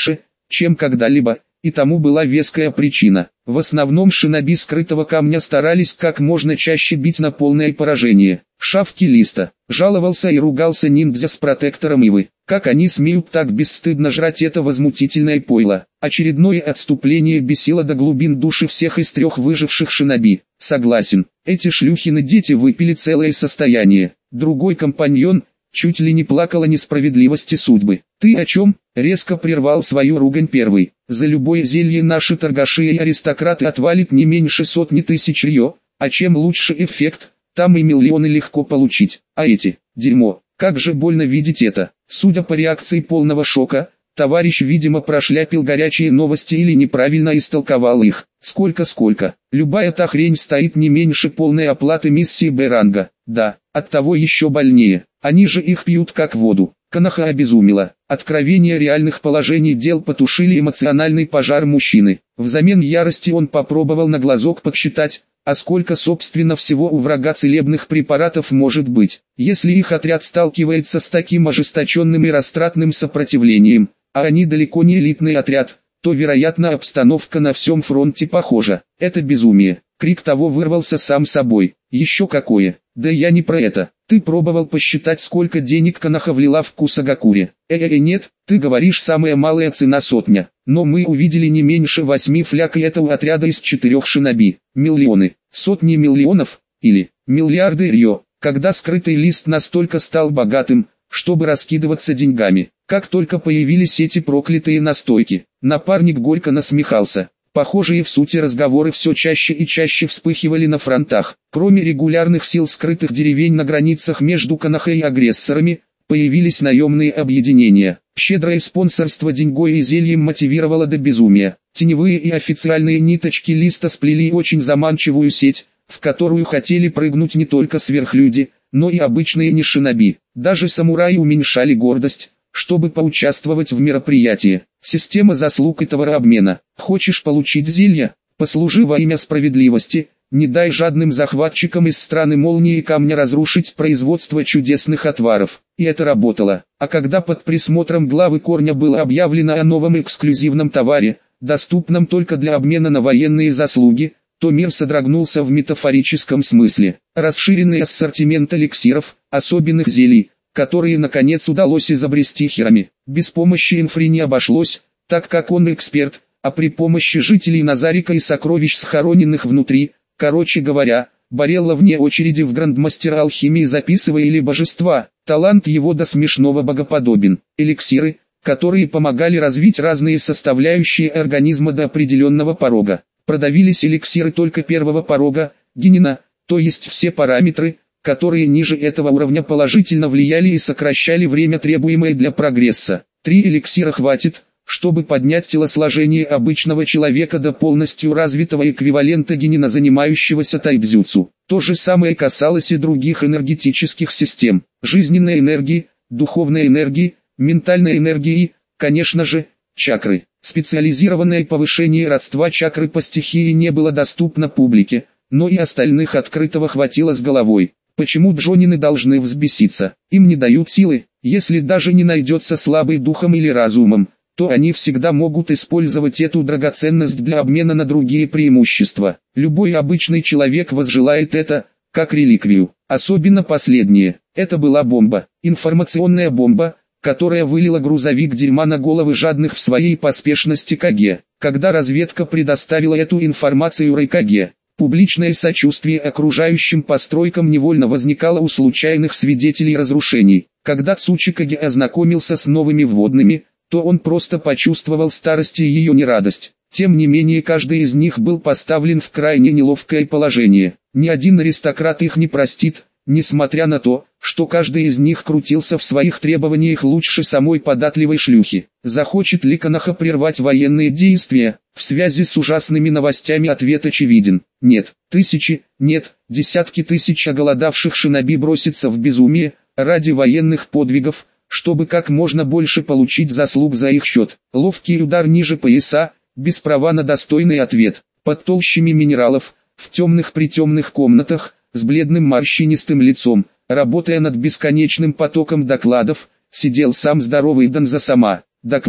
чем когда-либо, и тому была веская причина. В основном шиноби скрытого камня старались как можно чаще бить на полное поражение. Шавки Листа жаловался и ругался ниндзя с протектором Ивы. Как они смеют так бесстыдно жрать это возмутительное пойло? Очередное отступление бесило до глубин души всех из 3 выживших шиноби. Согласен, эти шлюхины дети выпили целое состояние. Другой компаньон чуть ли не плакал о несправедливости судьбы. «Ты о чем?» — резко прервал свою ругань первый. «За любое зелье наши торгаши и аристократы отвалит не меньше сотни тысяч рьё, а чем лучше эффект, там и миллионы легко получить. А эти, дерьмо, как же больно видеть это». Судя по реакции полного шока, товарищ видимо прошляпил горячие новости или неправильно истолковал их. Сколько? Любая та хрень стоит не меньше полной оплаты миссии Б-ранга. Да, оттого еще больнее. Они же их пьют как воду. Коноха обезумела. Откровения реальных положений дел потушили эмоциональный пожар мужчины. Взамен ярости он попробовал на глазок подсчитать, а сколько собственно всего у врага целебных препаратов может быть. Если их отряд сталкивается с таким ожесточенным и растратным сопротивлением, а они далеко не элитный отряд, то вероятно обстановка на всем фронте похожа. Это безумие. Крик того вырвался сам собой. Еще какое. Да я не про это. Ты пробовал посчитать, сколько денег Коноха влила в Кусагакуре? Нет, ты говоришь самая малая цена сотня. Но мы увидели не меньше 8 фляг, и это у отряда из 4 шиноби. Миллионы, сотни миллионов, или миллиарды рьё. Когда скрытый лист настолько стал богатым, чтобы раскидываться деньгами. Как только появились эти проклятые настойки, напарник горько насмехался. Похожие в сути разговоры все чаще и чаще вспыхивали на фронтах. Кроме регулярных сил скрытых деревень на границах между Конохой и агрессорами, появились наемные объединения. Щедрое спонсорство деньгой и зельем мотивировало до безумия. Теневые и официальные ниточки листа сплели очень заманчивую сеть, в которую хотели прыгнуть не только сверхлюди, но и обычные нишиноби. Даже самураи уменьшали гордость, чтобы поучаствовать в мероприятии. Система заслуг и товарообмена. Хочешь получить зелье? Послужи во имя справедливости. Не дай жадным захватчикам из страны молнии и камня разрушить производство чудесных отваров. И это работало. А когда под присмотром главы Корня было объявлено о новом эксклюзивном товаре, доступном только для обмена на военные заслуги, то мир содрогнулся в метафорическом смысле. Расширенный ассортимент эликсиров, особенных зелий, которые наконец удалось изобрести Хирами. Без помощи Инфри не обошлось, так как он эксперт, а при помощи жителей Назарика и сокровищ, схороненных внутри, короче говоря, Барелла вне очереди в грандмастера алхимии записывали божества. Талант его до смешного богоподобен. Эликсиры, которые помогали развить разные составляющие организма до определенного порога. Продавились эликсиры только первого порога, генина, то есть все параметры, которые ниже этого уровня положительно влияли и сокращали время, требуемое для прогресса. 3 эликсира хватит, чтобы поднять телосложение обычного человека до полностью развитого эквивалента генина, занимающегося тайцзюцу. То же самое касалось и других энергетических систем, жизненной энергии, духовной энергии, ментальной энергии и, конечно же, чакры. Специализированное повышение родства чакры по стихии не было доступно публике, но и остальных открытого хватило с головой. Почему джонины должны взбеситься? Им не дают силы. Если даже не найдется слабый духом или разумом, то они всегда могут использовать эту драгоценность для обмена на другие преимущества. Любой обычный человек возжелает это, как реликвию. Особенно последнее. Это была бомба. Информационная бомба, которая вылила грузовик дерьма на головы жадных в своей поспешности Каге. Когда разведка предоставила эту информацию Райкаге, публичное сочувствие окружающим постройкам невольно возникало у случайных свидетелей разрушений. Когда Цучикаге ознакомился с новыми вводными, то он просто почувствовал старость и ее нерадость. Тем не менее, каждый из них был поставлен в крайне неловкое положение. Ни один аристократ их не простит, несмотря на то, что каждый из них крутился в своих требованиях лучше самой податливой шлюхи. Захочет ли Коноха прервать военные действия? В связи с ужасными новостями ответ очевиден. Нет. Тысячи, нет, десятки тысяч оголодавших шиноби бросятся в безумие, ради военных подвигов, чтобы как можно больше получить заслуг за их счет. Ловкий удар ниже пояса, без права на достойный ответ. Под толщами минералов, в темных-притемных комнатах, с бледным морщинистым лицом, работая над бесконечным потоком докладов, сидел сам здоровый Донза-сама. Доклад.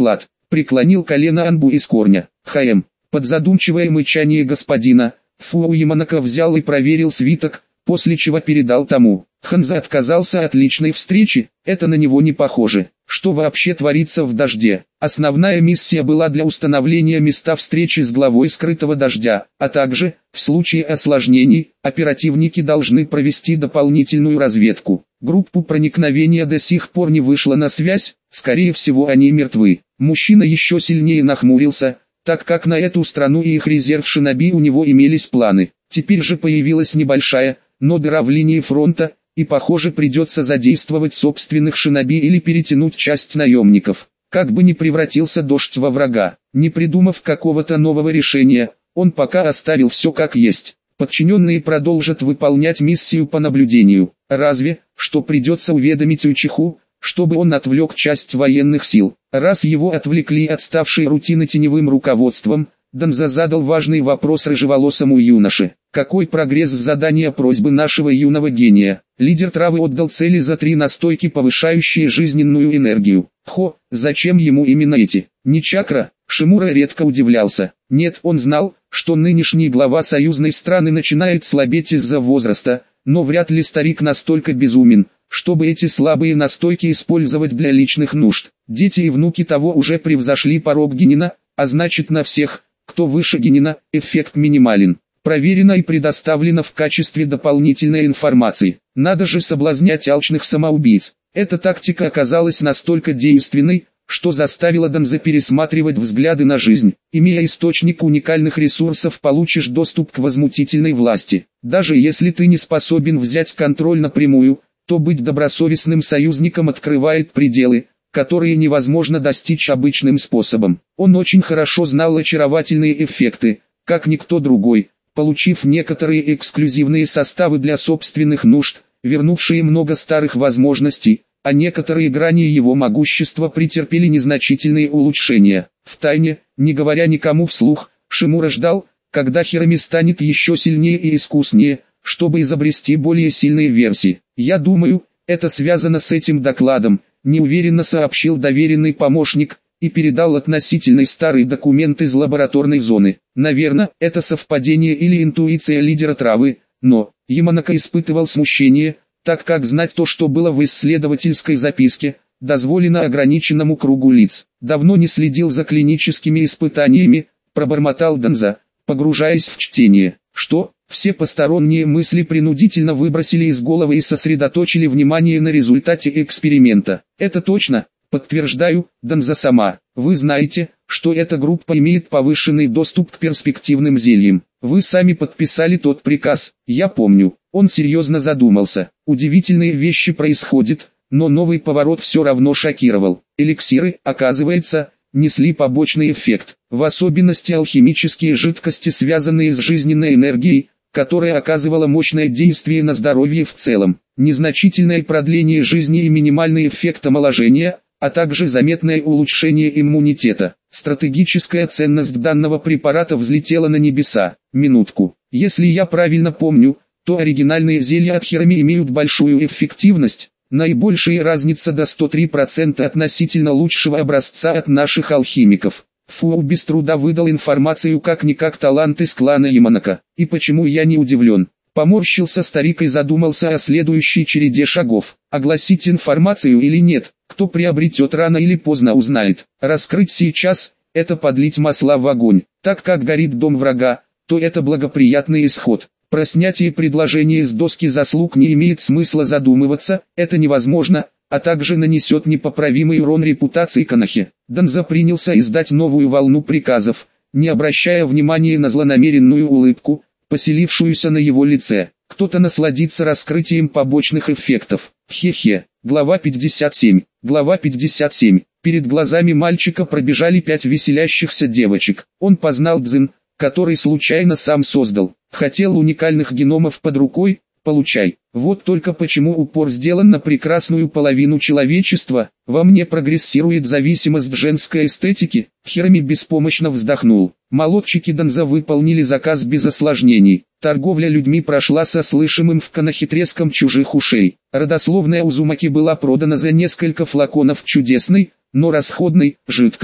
преклонил колено Анбу из корня. ХМ. Под задумчивое мычание господина, Фу Яманака взял и проверил свиток, после чего передал тому. Ханза отказался от личной встречи, это на него не похоже. Что вообще творится в дожде? Основная миссия была для установления места встречи с главой скрытого дождя, а также, в случае осложнений, оперативники должны провести дополнительную разведку. Группу проникновения до сих пор не вышла на связь, скорее всего они мертвы. Мужчина еще сильнее нахмурился, так как на эту страну и их резерв шиноби у него имелись планы. Теперь же появилась небольшая, но дыра в линии фронта, и похоже придется задействовать собственных шиноби или перетянуть часть наемников. Как бы ни превратился дождь во врага, не придумав какого-то нового решения, он пока оставил все как есть. Подчиненные продолжат выполнять миссию по наблюдению, разве, что придется уведомить Учиху, чтобы он отвлек часть военных сил. Раз его отвлекли от ставшей рутины теневым руководством, Данза задал важный вопрос рыжеволосому юноше. Какой прогресс задания просьбы нашего юного гения? Лидер травы отдал цели за 3 настойки, повышающие жизненную энергию. Зачем ему именно эти? Не чакра? Шимура редко удивлялся. Нет, он знал, что нынешний глава союзной страны начинает слабеть из-за возраста, но вряд ли старик настолько безумен, чтобы эти слабые настойки использовать для личных нужд. Дети и внуки того уже превзошли порог Генина, а значит на всех, кто выше Генина, эффект минимален. Проверено и предоставлено в качестве дополнительной информации. Надо же соблазнять алчных самоубийц. Эта тактика оказалась настолько действенной, что заставила Данза пересматривать взгляды на жизнь. Имея источник уникальных ресурсов, получишь доступ к возмутительной власти. Даже если ты не способен взять контроль напрямую, то быть добросовестным союзником открывает пределы, которые невозможно достичь обычным способом. Он очень хорошо знал очаровательные эффекты, как никто другой, получив некоторые эксклюзивные составы для собственных нужд, вернувшие много старых возможностей, а некоторые грани его могущества претерпели незначительные улучшения. Втайне, не говоря никому вслух, Шимура ждал, когда Хироми станет еще сильнее и искуснее, чтобы изобрести более сильные версии. «Я думаю, это связано с этим докладом», — неуверенно сообщил доверенный помощник, и передал относительно старый документ из лабораторной зоны. Наверное, это совпадение или интуиция лидера травы, но Яманака испытывал смущение, так как знать то, что было в исследовательской записке, дозволено ограниченному кругу лиц. Давно не следил за клиническими испытаниями, пробормотал Данза, погружаясь в чтение. Что? Все посторонние мысли принудительно выбросили из головы и сосредоточили внимание на результате эксперимента. Это точно, подтверждаю, Данза-сама. Вы знаете, что эта группа имеет повышенный доступ к перспективным зельям. Вы сами подписали тот приказ, я помню. Он серьезно задумался. Удивительные вещи происходят, но новый поворот все равно шокировал. Эликсиры, оказывается, несли побочный эффект. В особенности алхимические жидкости, связанные с жизненной энергией, которая оказывала мощное действие на здоровье в целом. Незначительное продление жизни и минимальный эффект омоложения, а также заметное улучшение иммунитета. Стратегическая ценность данного препарата взлетела на небеса. Минутку. Если я правильно помню, то оригинальные зелья от Хироми имеют большую эффективность, наибольшая разница до 103% относительно лучшего образца от наших алхимиков. Фу без труда выдал информацию как-никак талант из клана Яманака. И почему я не удивлен? Поморщился старик и задумался о следующей череде шагов. Огласить информацию или нет, кто приобретет рано или поздно узнает. Раскрыть сейчас – это подлить масла в огонь. Так как горит дом врага, то это благоприятный исход. Про снятие предложения с доски заслуг не имеет смысла задумываться, это невозможно, а также нанесет непоправимый урон репутации Канахи. Данза принялся издать новую волну приказов, не обращая внимания на злонамеренную улыбку, поселившуюся на его лице. Кто-то насладится раскрытием побочных эффектов. Хе-хе. Глава 57. Глава 57. Перед глазами мальчика пробежали 5 веселящихся девочек. Он познал дзин, который случайно сам создал. Хотел уникальных геномов под рукой? Получай. Вот только почему упор сделан на прекрасную половину человечества, во мне прогрессирует зависимость женской эстетики. Хироми беспомощно вздохнул. Молодчики Данза выполнили заказ без осложнений. Торговля людьми прошла со слышимым в Канахе треском чужих ушей. Родословная Узумаки была продана за несколько флаконов чудесной, но расходной жидкости.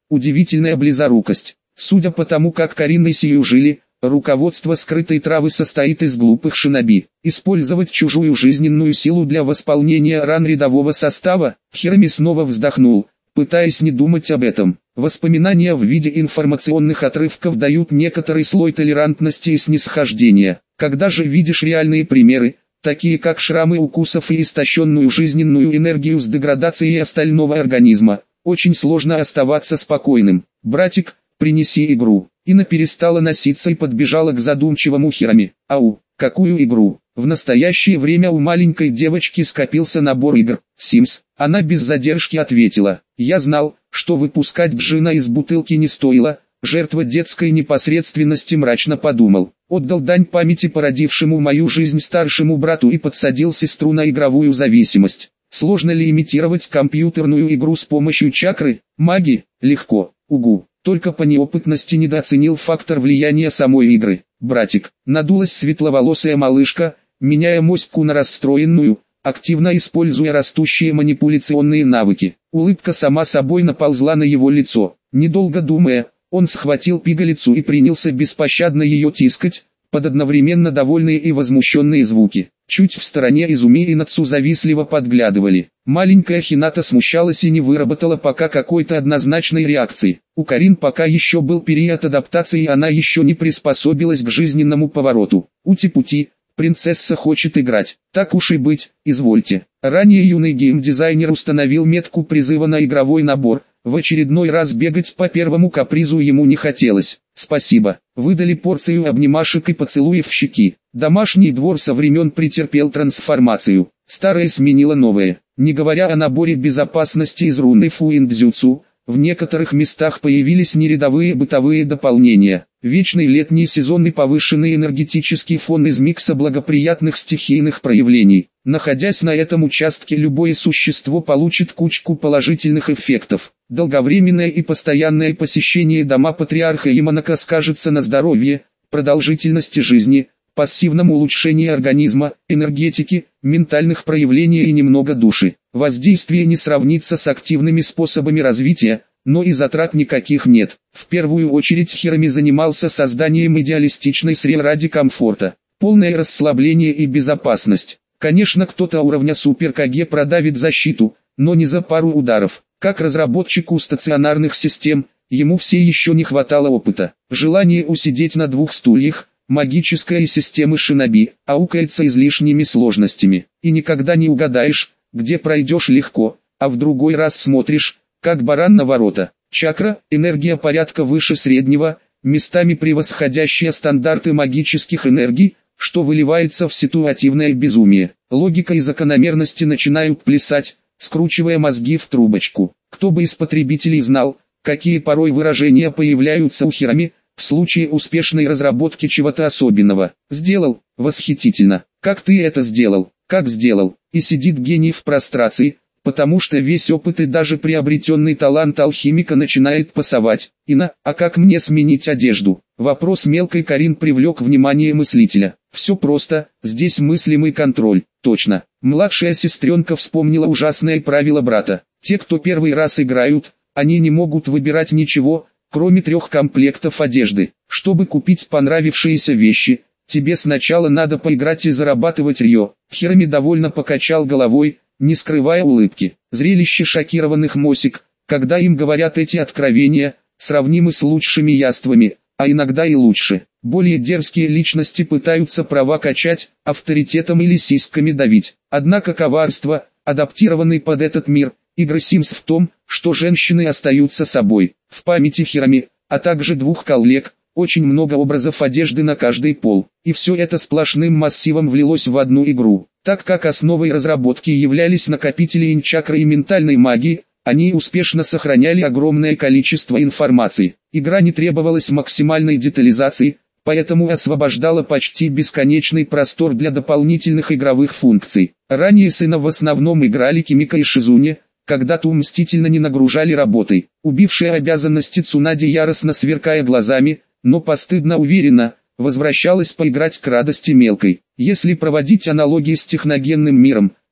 Удивительная близорукость. Судя по тому, как Карин и Сию жили, руководство скрытой травы состоит из глупых шиноби. Использовать чужую жизненную силу для восполнения ран рядового состава? Хирами снова вздохнул, пытаясь не думать об этом. Воспоминания в виде информационных отрывков дают некоторый слой толерантности и снисхождения. Когда же видишь реальные примеры, такие как шрамы укусов и истощенную жизненную энергию с деградацией остального организма, очень сложно оставаться спокойным. «Братик, принеси игру». Ина перестала носиться и подбежала к задумчивому Хирами. «Ау, какую игру?» В настоящее время у маленькой девочки скопился набор игр. Sims. Она без задержки ответила. «Я знал, что выпускать джина из бутылки не стоило». Жертва детской непосредственности мрачно подумал. Отдал дань памяти породившему мою жизнь старшему брату и подсадил сестру на игровую зависимость. Сложно ли имитировать компьютерную игру с помощью чакры? Маги? Легко. Угу. Только по неопытности недооценил фактор влияния самой игры. «Братик», надулась светловолосая малышка, меняя моську на расстроенную, активно используя растущие манипуляционные навыки. Улыбка сама собой наползла на его лицо. Недолго думая, он схватил пигалицу и принялся беспощадно ее тискать, под одновременно довольные и возмущенные звуки. Чуть в стороне Изуми и Нацу завистливо подглядывали. Маленькая Хината смущалась и не выработала пока какой-то однозначной реакции. У Карин пока еще был период адаптации, и она еще не приспособилась к жизненному повороту. Ути-пути, принцесса хочет играть. Так уж и быть, извольте. Ранее юный геймдизайнер установил метку призыва на игровой набор. В очередной раз бегать по первому капризу ему не хотелось. «Спасибо». Выдали порцию обнимашек и поцелуев в щеки. Домашний двор со времен претерпел трансформацию. Старое сменило новое. Не говоря о наборе безопасности из руны Фуиндзюцу, в некоторых местах появились нерядовые бытовые дополнения. Вечный летний сезон и повышенный энергетический фон из микса благоприятных стихийных проявлений. Находясь на этом участке, любое существо получит кучку положительных эффектов. Долговременное и постоянное посещение дома патриарха Яманака скажется на здоровье, продолжительности жизни, пассивном улучшении организма, энергетики, ментальных проявлений и немного души. Воздействие не сравнится с активными способами развития, но и затрат никаких нет. В первую очередь Хирами занимался созданием идеалистичной среды ради комфорта, полное расслабление и безопасность. Конечно, кто-то уровня Супер КГ продавит защиту, но не за пару ударов. Как разработчику стационарных систем, ему все еще не хватало опыта. Желание усидеть на двух стульях, магическая и системы шиноби, аукается излишними сложностями. И никогда не угадаешь, где пройдешь легко, а в другой раз смотришь, как баран на ворота. Чакра, энергия порядка выше среднего, местами превосходящая стандарты магических энергий, что выливается в ситуативное безумие. Логика и закономерности начинают плясать, скручивая мозги в трубочку. Кто бы из потребителей знал, какие порой выражения появляются у Хирами, в случае успешной разработки чего-то особенного. Сделал, восхитительно. Как ты это сделал? Как сделал? И сидит гений в прострации, потому что весь опыт и даже приобретенный талант алхимика начинает пасовать. Ина, а как мне сменить одежду? Вопрос мелкой Карин привлек внимание мыслителя. Все просто, здесь мыслимый контроль. Точно. Младшая сестренка вспомнила ужасное правило брата. Те, кто первый раз играют, они не могут выбирать ничего, кроме 3 комплектов одежды. Чтобы купить понравившиеся вещи, тебе сначала надо поиграть и зарабатывать ее. Хирами довольно покачал головой, не скрывая улыбки. Зрелище шокированных мосик, когда им говорят эти откровения, сравнимы с лучшими яствами, а иногда и лучше. Более дерзкие личности пытаются права качать, авторитетом или сиськами давить. Однако коварство, адаптированный под этот мир, игры Sims в том, что женщины остаются собой. В памяти Хирами, а также 2 коллег, очень много образов одежды на каждый пол. И все это сплошным массивом влилось в одну игру. Так как основой разработки являлись накопители инчакры и ментальной магии, они успешно сохраняли огромное количество информации. Игра не требовалась максимальной детализации, поэтому освобождала почти бесконечный простор для дополнительных игровых функций. Ранее сына в основном играли Кимика и Шизуне, когда-то мстительно не нагружали работой. Убившая обязанности Цунади, яростно сверкая глазами, но постыдно уверенно, возвращалась поиграть к радости мелкой. Если проводить аналогии с техногенным миром,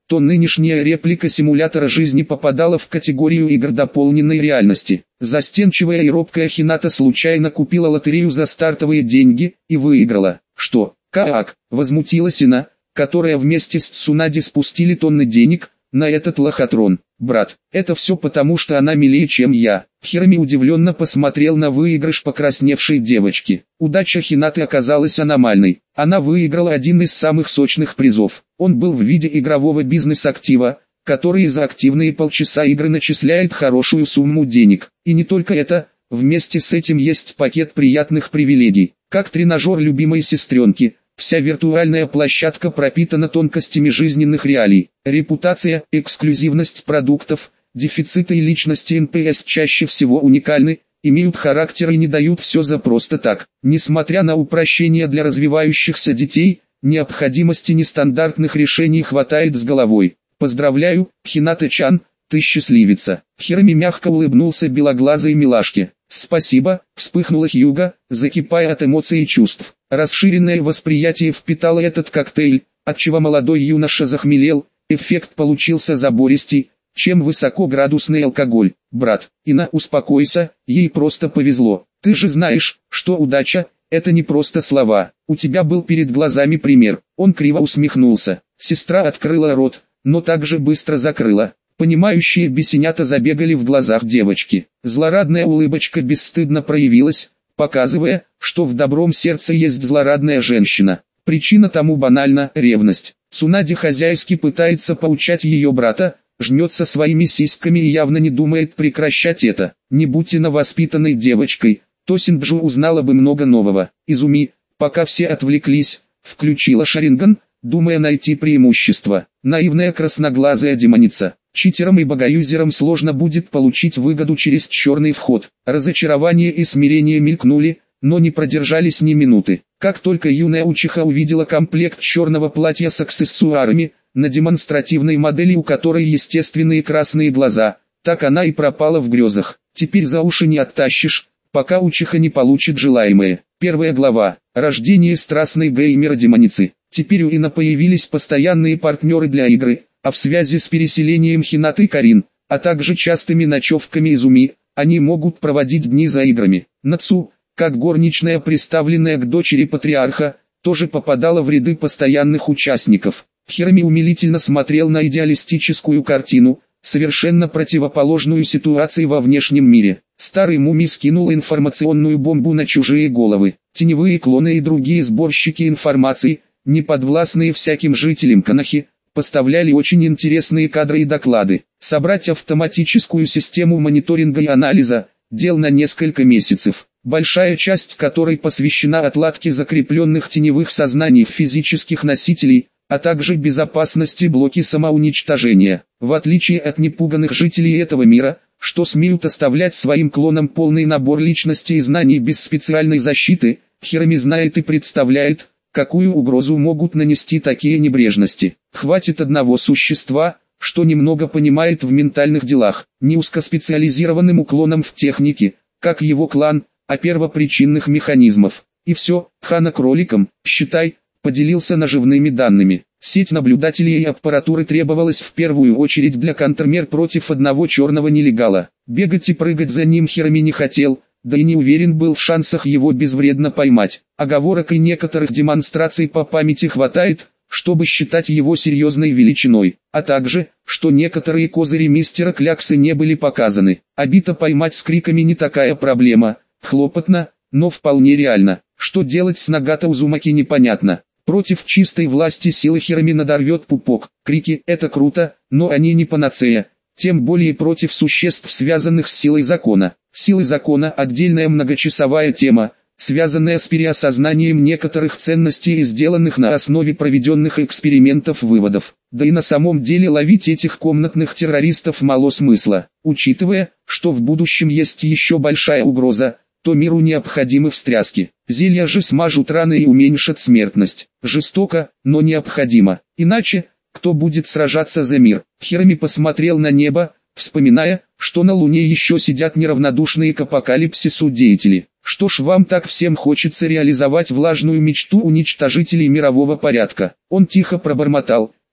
то нынешняя реплика симулятора жизни попадала в категорию игр дополненной реальности. Застенчивая и робкая Хината случайно купила лотерею за стартовые деньги и выиграла. «Что? Как?» – возмутилась Ина, которая вместе с Цунади спустили тонны денег на этот лохотрон. «Брат, это все потому, что она милее, чем я». Хироми удивленно посмотрел на выигрыш покрасневшей девочки. Удача Хинаты оказалась аномальной. Она выиграла один из самых сочных призов. Он был в виде игрового бизнес-актива, который за активные полчаса игры начисляет хорошую сумму денег. И не только это, вместе с этим есть пакет приятных привилегий, как тренажер любимой сестренки. Вся виртуальная площадка пропитана тонкостями жизненных реалий. Репутация, эксклюзивность продуктов, дефициты и личности НПС чаще всего уникальны, имеют характер и не дают все за просто так. Несмотря на упрощения для развивающихся детей, необходимости нестандартных решений хватает с головой. «Поздравляю, Хината-чан, ты счастливица». Хироми мягко улыбнулся белоглазой милашке. «Спасибо», — вспыхнула Хьюга, закипая от эмоций и чувств. Расширенное восприятие впитало этот коктейль, отчего молодой юноша захмелел, эффект получился забористей, чем высокоградусный алкоголь. «Брат, Ина, успокойся, ей просто повезло. Ты же знаешь, что удача — это не просто слова. У тебя был перед глазами пример». Он криво усмехнулся. Сестра открыла рот, но также быстро закрыла. Понимающие бесенята забегали в глазах девочки. Злорадная улыбочка бесстыдно проявилась, показывая, что в добром сердце есть злорадная женщина. Причина тому банальна – ревность. Цунади хозяйски пытается поучать ее брата, жмется своими сиськами и явно не думает прекращать это. Не будь она воспитанной девочкой, то Синджу узнала бы много нового. Изуми, пока все отвлеклись, включила Шаринган, думая найти преимущество. Наивная красноглазая демоница. Читерам и богоюзерам сложно будет получить выгоду через черный вход. Разочарование и смирение мелькнули, но не продержались ни минуты. Как только юная учиха увидела комплект черного платья с аксессуарами, на демонстративной модели у которой естественные красные глаза, так она и пропала в грезах. Теперь за уши не оттащишь, пока учиха не получит желаемое. Первая глава. Рождение страстной геймера-демоницы. Теперь у Ина появились постоянные партнеры для игры, а в связи с переселением Хинаты и Карин, а также частыми ночевками Изуми, они могут проводить дни за играми. Нацу, как горничная, приставленная к дочери патриарха, тоже попадала в ряды постоянных участников. Хироми умилительно смотрел на идеалистическую картину, совершенно противоположную ситуации во внешнем мире. Старый мумий скинул информационную бомбу на чужие головы. Теневые клоны и другие сборщики информации, не подвластные всяким жителям Канахи, поставляли очень интересные кадры и доклады. Собрать автоматическую систему мониторинга и анализа – дел на несколько месяцев, большая часть которой посвящена отладке закрепленных теневых сознаний физических носителей, а также безопасности блоки самоуничтожения. В отличие от непуганных жителей этого мира, что смеют оставлять своим клонам полный набор личностей и знаний без специальной защиты, Хироми знает и представляет, какую угрозу могут нанести такие небрежности. Хватит одного существа, что немного понимает в ментальных делах, не узкоспециализированным уклоном в технике, как его клан, а первопричинных механизмов. И все, Хана-кроликом, считай, поделился наживными данными. Сеть наблюдателей и аппаратуры требовалась в первую очередь для контрмер против одного черного нелегала. Бегать и прыгать за ним Хироми не хотел, да и не уверен был в шансах его безвредно поймать. Оговорок и некоторых демонстраций по памяти хватает, чтобы считать его серьезной величиной, а также, что некоторые козыри мистера Кляксы не были показаны. Обита поймать с криками не такая проблема, хлопотно, но вполне реально. Что делать с Нагата Узумаки непонятно. Против чистой власти силы Хироми надорвет пупок. Крики – это круто, но они не панацея. Тем более против существ, связанных с силой закона. Силы закона – отдельная многочасовая тема, связанная с переосознанием некоторых ценностей и сделанных на основе проведенных экспериментов выводов. Да и на самом деле ловить этих комнатных террористов мало смысла. Учитывая, что в будущем есть еще большая угроза, то миру необходимы встряски. Зелья же смажут раны и уменьшат смертность. Жестоко, но необходимо. Иначе, кто будет сражаться за мир? Хироми посмотрел на небо, вспоминая, что на Луне еще сидят неравнодушные к апокалипсису деятели. Что ж, вам так всем хочется реализовать влажную мечту уничтожителей мирового порядка. Он тихо пробормотал: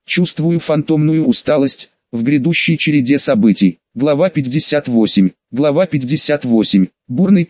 Чувствую фантомную усталость в грядущей череде событий. Глава 58. Глава 58. Бурный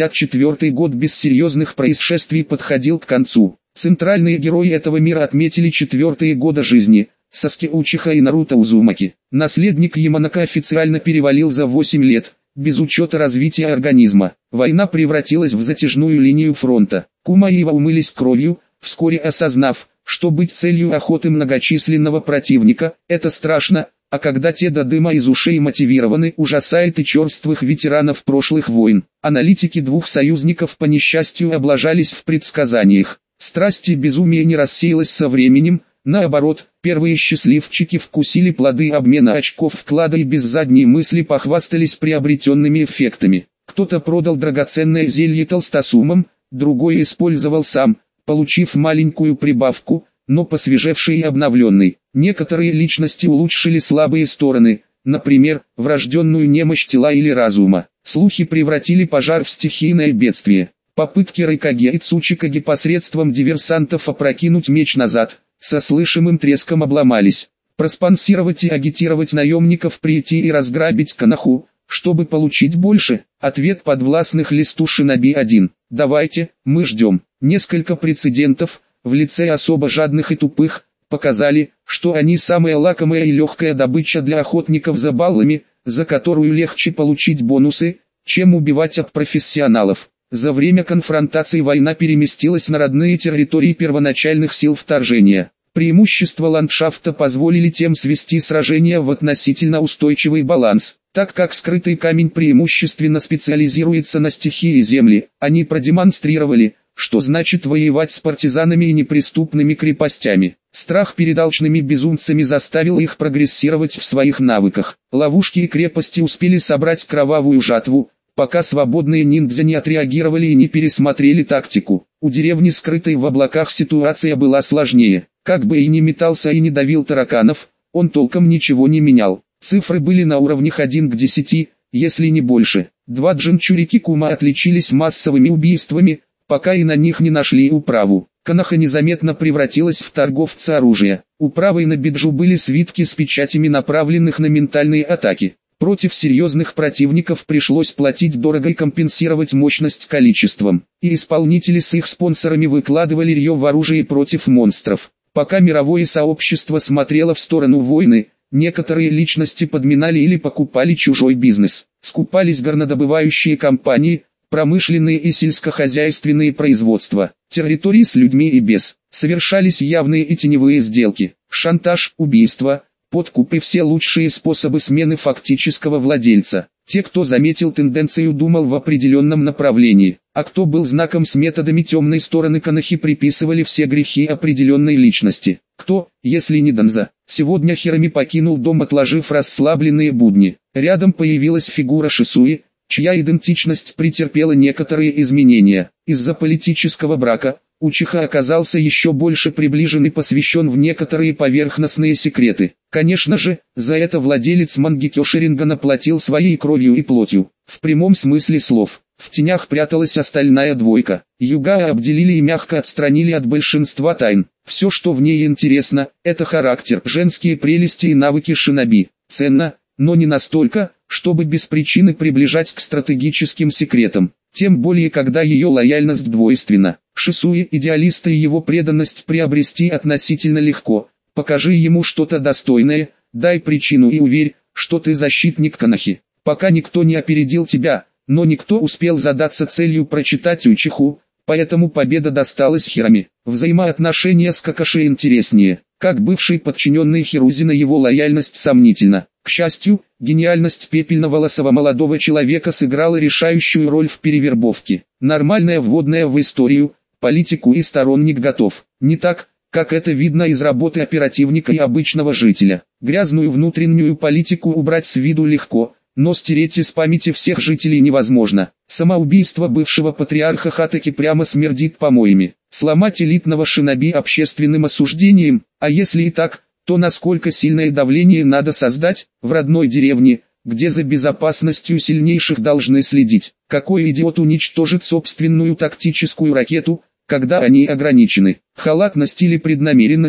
54 год без серьезных происшествий подходил к концу. Центральные герои этого мира отметили 4-е года жизни. Саски Учиха и Наруто Узумаки. Наследник Яманака официально перевалил за 8 лет, без учета развития организма. Война превратилась в затяжную линию фронта. Кума и Ива умылись кровью, вскоре осознав, что быть целью охоты многочисленного противника – это страшно, а когда те до дыма из ушей мотивированы, ужасает и черствых ветеранов прошлых войн. Аналитики двух союзников по несчастью облажались в предсказаниях. Страсть и безумие не рассеялось со временем. Наоборот, первые счастливчики вкусили плоды обмена очков вклада и без задней мысли похвастались приобретенными эффектами. Кто-то продал драгоценное зелье толстосумам, другой использовал сам, получив маленькую прибавку, но посвежевший и обновленный. Некоторые личности улучшили слабые стороны, например, врожденную немощь тела или разума. Слухи превратили пожар в стихийное бедствие. Попытки Райкаге и Цучикаги посредством диверсантов опрокинуть меч назад – со слышимым треском обломались. Проспонсировать и агитировать наемников прийти и разграбить Коноху, чтобы получить больше. Ответ подвластных листу Шиноби-1. Давайте, мы ждем. Несколько прецедентов, в лице особо жадных и тупых, показали, что они самая лакомая и легкая добыча для охотников за баллами, за которую легче получить бонусы, чем убивать от профессионалов. За время конфронтации война переместилась на родные территории первоначальных сил вторжения. Преимущества ландшафта позволили тем свести сражения в относительно устойчивый баланс. Так как скрытый камень преимущественно специализируется на стихии земли, они продемонстрировали, что значит воевать с партизанами и неприступными крепостями. Страх перед алчными безумцами заставил их прогрессировать в своих навыках. Ловушки и крепости успели собрать кровавую жатву, пока свободные ниндзя не отреагировали и не пересмотрели тактику. У деревни, скрытой в облаках, ситуация была сложнее. Как бы и не метался и не давил тараканов, он толком ничего не менял. Цифры были на уровнях 1 к 10, если не больше. Два джинчурики Кума отличились массовыми убийствами, пока и на них не нашли управу. Коноха незаметно превратилась в торговца оружия. Управой на биджу были свитки с печатями, направленных на ментальные атаки. Против серьезных противников пришлось платить дорого и компенсировать мощность количеством. И исполнители с их спонсорами выкладывали рье в оружие против монстров. Пока мировое сообщество смотрело в сторону войны, некоторые личности подминали или покупали чужой бизнес. Скупались горнодобывающие компании, промышленные и сельскохозяйственные производства, территории с людьми и без. Совершались явные и теневые сделки, шантаж, убийства, подкуп и все лучшие способы смены фактического владельца. Те, кто заметил тенденцию, думал в определенном направлении, а кто был знаком с методами темной стороны Конохи, приписывали все грехи определенной личности. Кто, если не Данза? Сегодня Хироми покинул дом, отложив расслабленные будни. Рядом появилась фигура Шисуи, чья идентичность претерпела некоторые изменения. Из-за политического брака Учиха оказался еще больше приближен и посвящен в некоторые поверхностные секреты. Конечно же, за это владелец Мангекё Шерингана платил своей кровью и плотью. В прямом смысле слов. В тенях пряталась остальная двойка. Югая обделили и мягко отстранили от большинства тайн. Все, что в ней интересно, это характер, женские прелести и навыки шиноби. Ценно, но не настолько, чтобы без причины приближать к стратегическим секретам. Тем более, когда ее лояльность двойственна. Шисуи, идеалиста, и его преданность приобрести относительно легко. Покажи ему что-то достойное, дай причину и уверь, что ты защитник Конохи. Пока никто не опередил тебя, но никто успел задаться целью прочитать Учиху, поэтому победа досталась Хироми. Взаимоотношения с Какаши интереснее. Как бывший подчиненный Хирузина, его лояльность сомнительна. К счастью, гениальность пепельноволосого молодого человека сыграла решающую роль в перевербовке. Нормальная вводная в историю, политику и сторонник готов. Не так, как это видно из работы оперативника и обычного жителя. Грязную внутреннюю политику убрать с виду легко, но стереть из памяти всех жителей невозможно. Самоубийство бывшего патриарха Хатаки прямо смердит помоями. Сломать элитного шиноби общественным осуждением, а если и так, то насколько сильное давление надо создать в родной деревне, где за безопасностью сильнейших должны следить. Какой идиот уничтожит собственную тактическую ракету, когда они ограничены? Халатность или преднамеренность,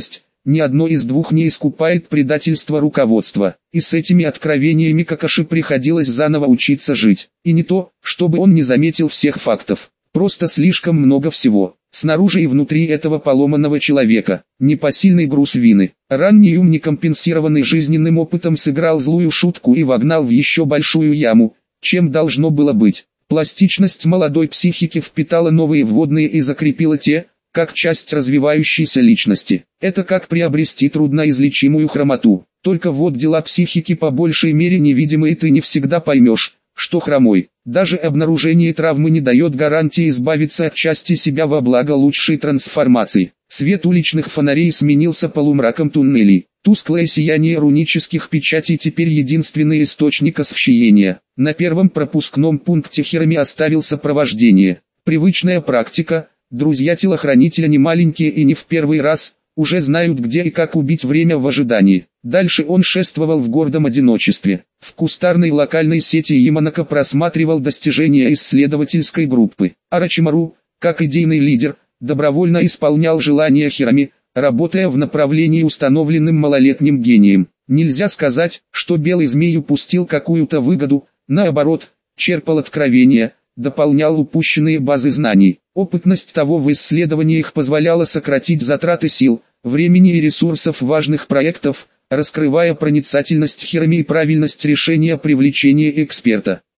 ни одно из двух не искупает предательство руководства. И с этими откровениями Какаши приходилось заново учиться жить. И не то, чтобы он не заметил всех фактов. Просто слишком много всего. Снаружи и внутри этого поломанного человека. Непосильный груз вины. Ранний ум, не компенсированный жизненным опытом, сыграл злую шутку и вогнал в еще большую яму, чем должно было быть. Пластичность молодой психики впитала новые вводные и закрепила те, как часть развивающейся личности. Это как приобрести трудноизлечимую хромоту. Только вот дела психики по большей мере невидимы, и ты не всегда поймешь, что хромой. Даже обнаружение травмы не дает гарантии избавиться от части себя во благо лучшей трансформации. Свет уличных фонарей сменился полумраком туннелей. Тусклое сияние рунических печатей теперь единственный источник освещения. На первом пропускном пункте Хироми оставил сопровождение. Привычная практика. Друзья телохранителя не маленькие и не в первый раз, уже знают, где и как убить время в ожидании. Дальше он шествовал в гордом одиночестве. В кустарной локальной сети Яманака просматривал достижения исследовательской группы. Арачимару, как идейный лидер, добровольно исполнял желания Хироми, работая в направлении, установленным малолетним гением. Нельзя сказать, что Белый Змей упустил какую-то выгоду, наоборот, черпал откровения, дополнял упущенные базы знаний. Опытность того в исследованиях позволяла сократить затраты сил, времени и ресурсов важных проектов, раскрывая проницательность Хироми и правильность решения привлечения эксперта.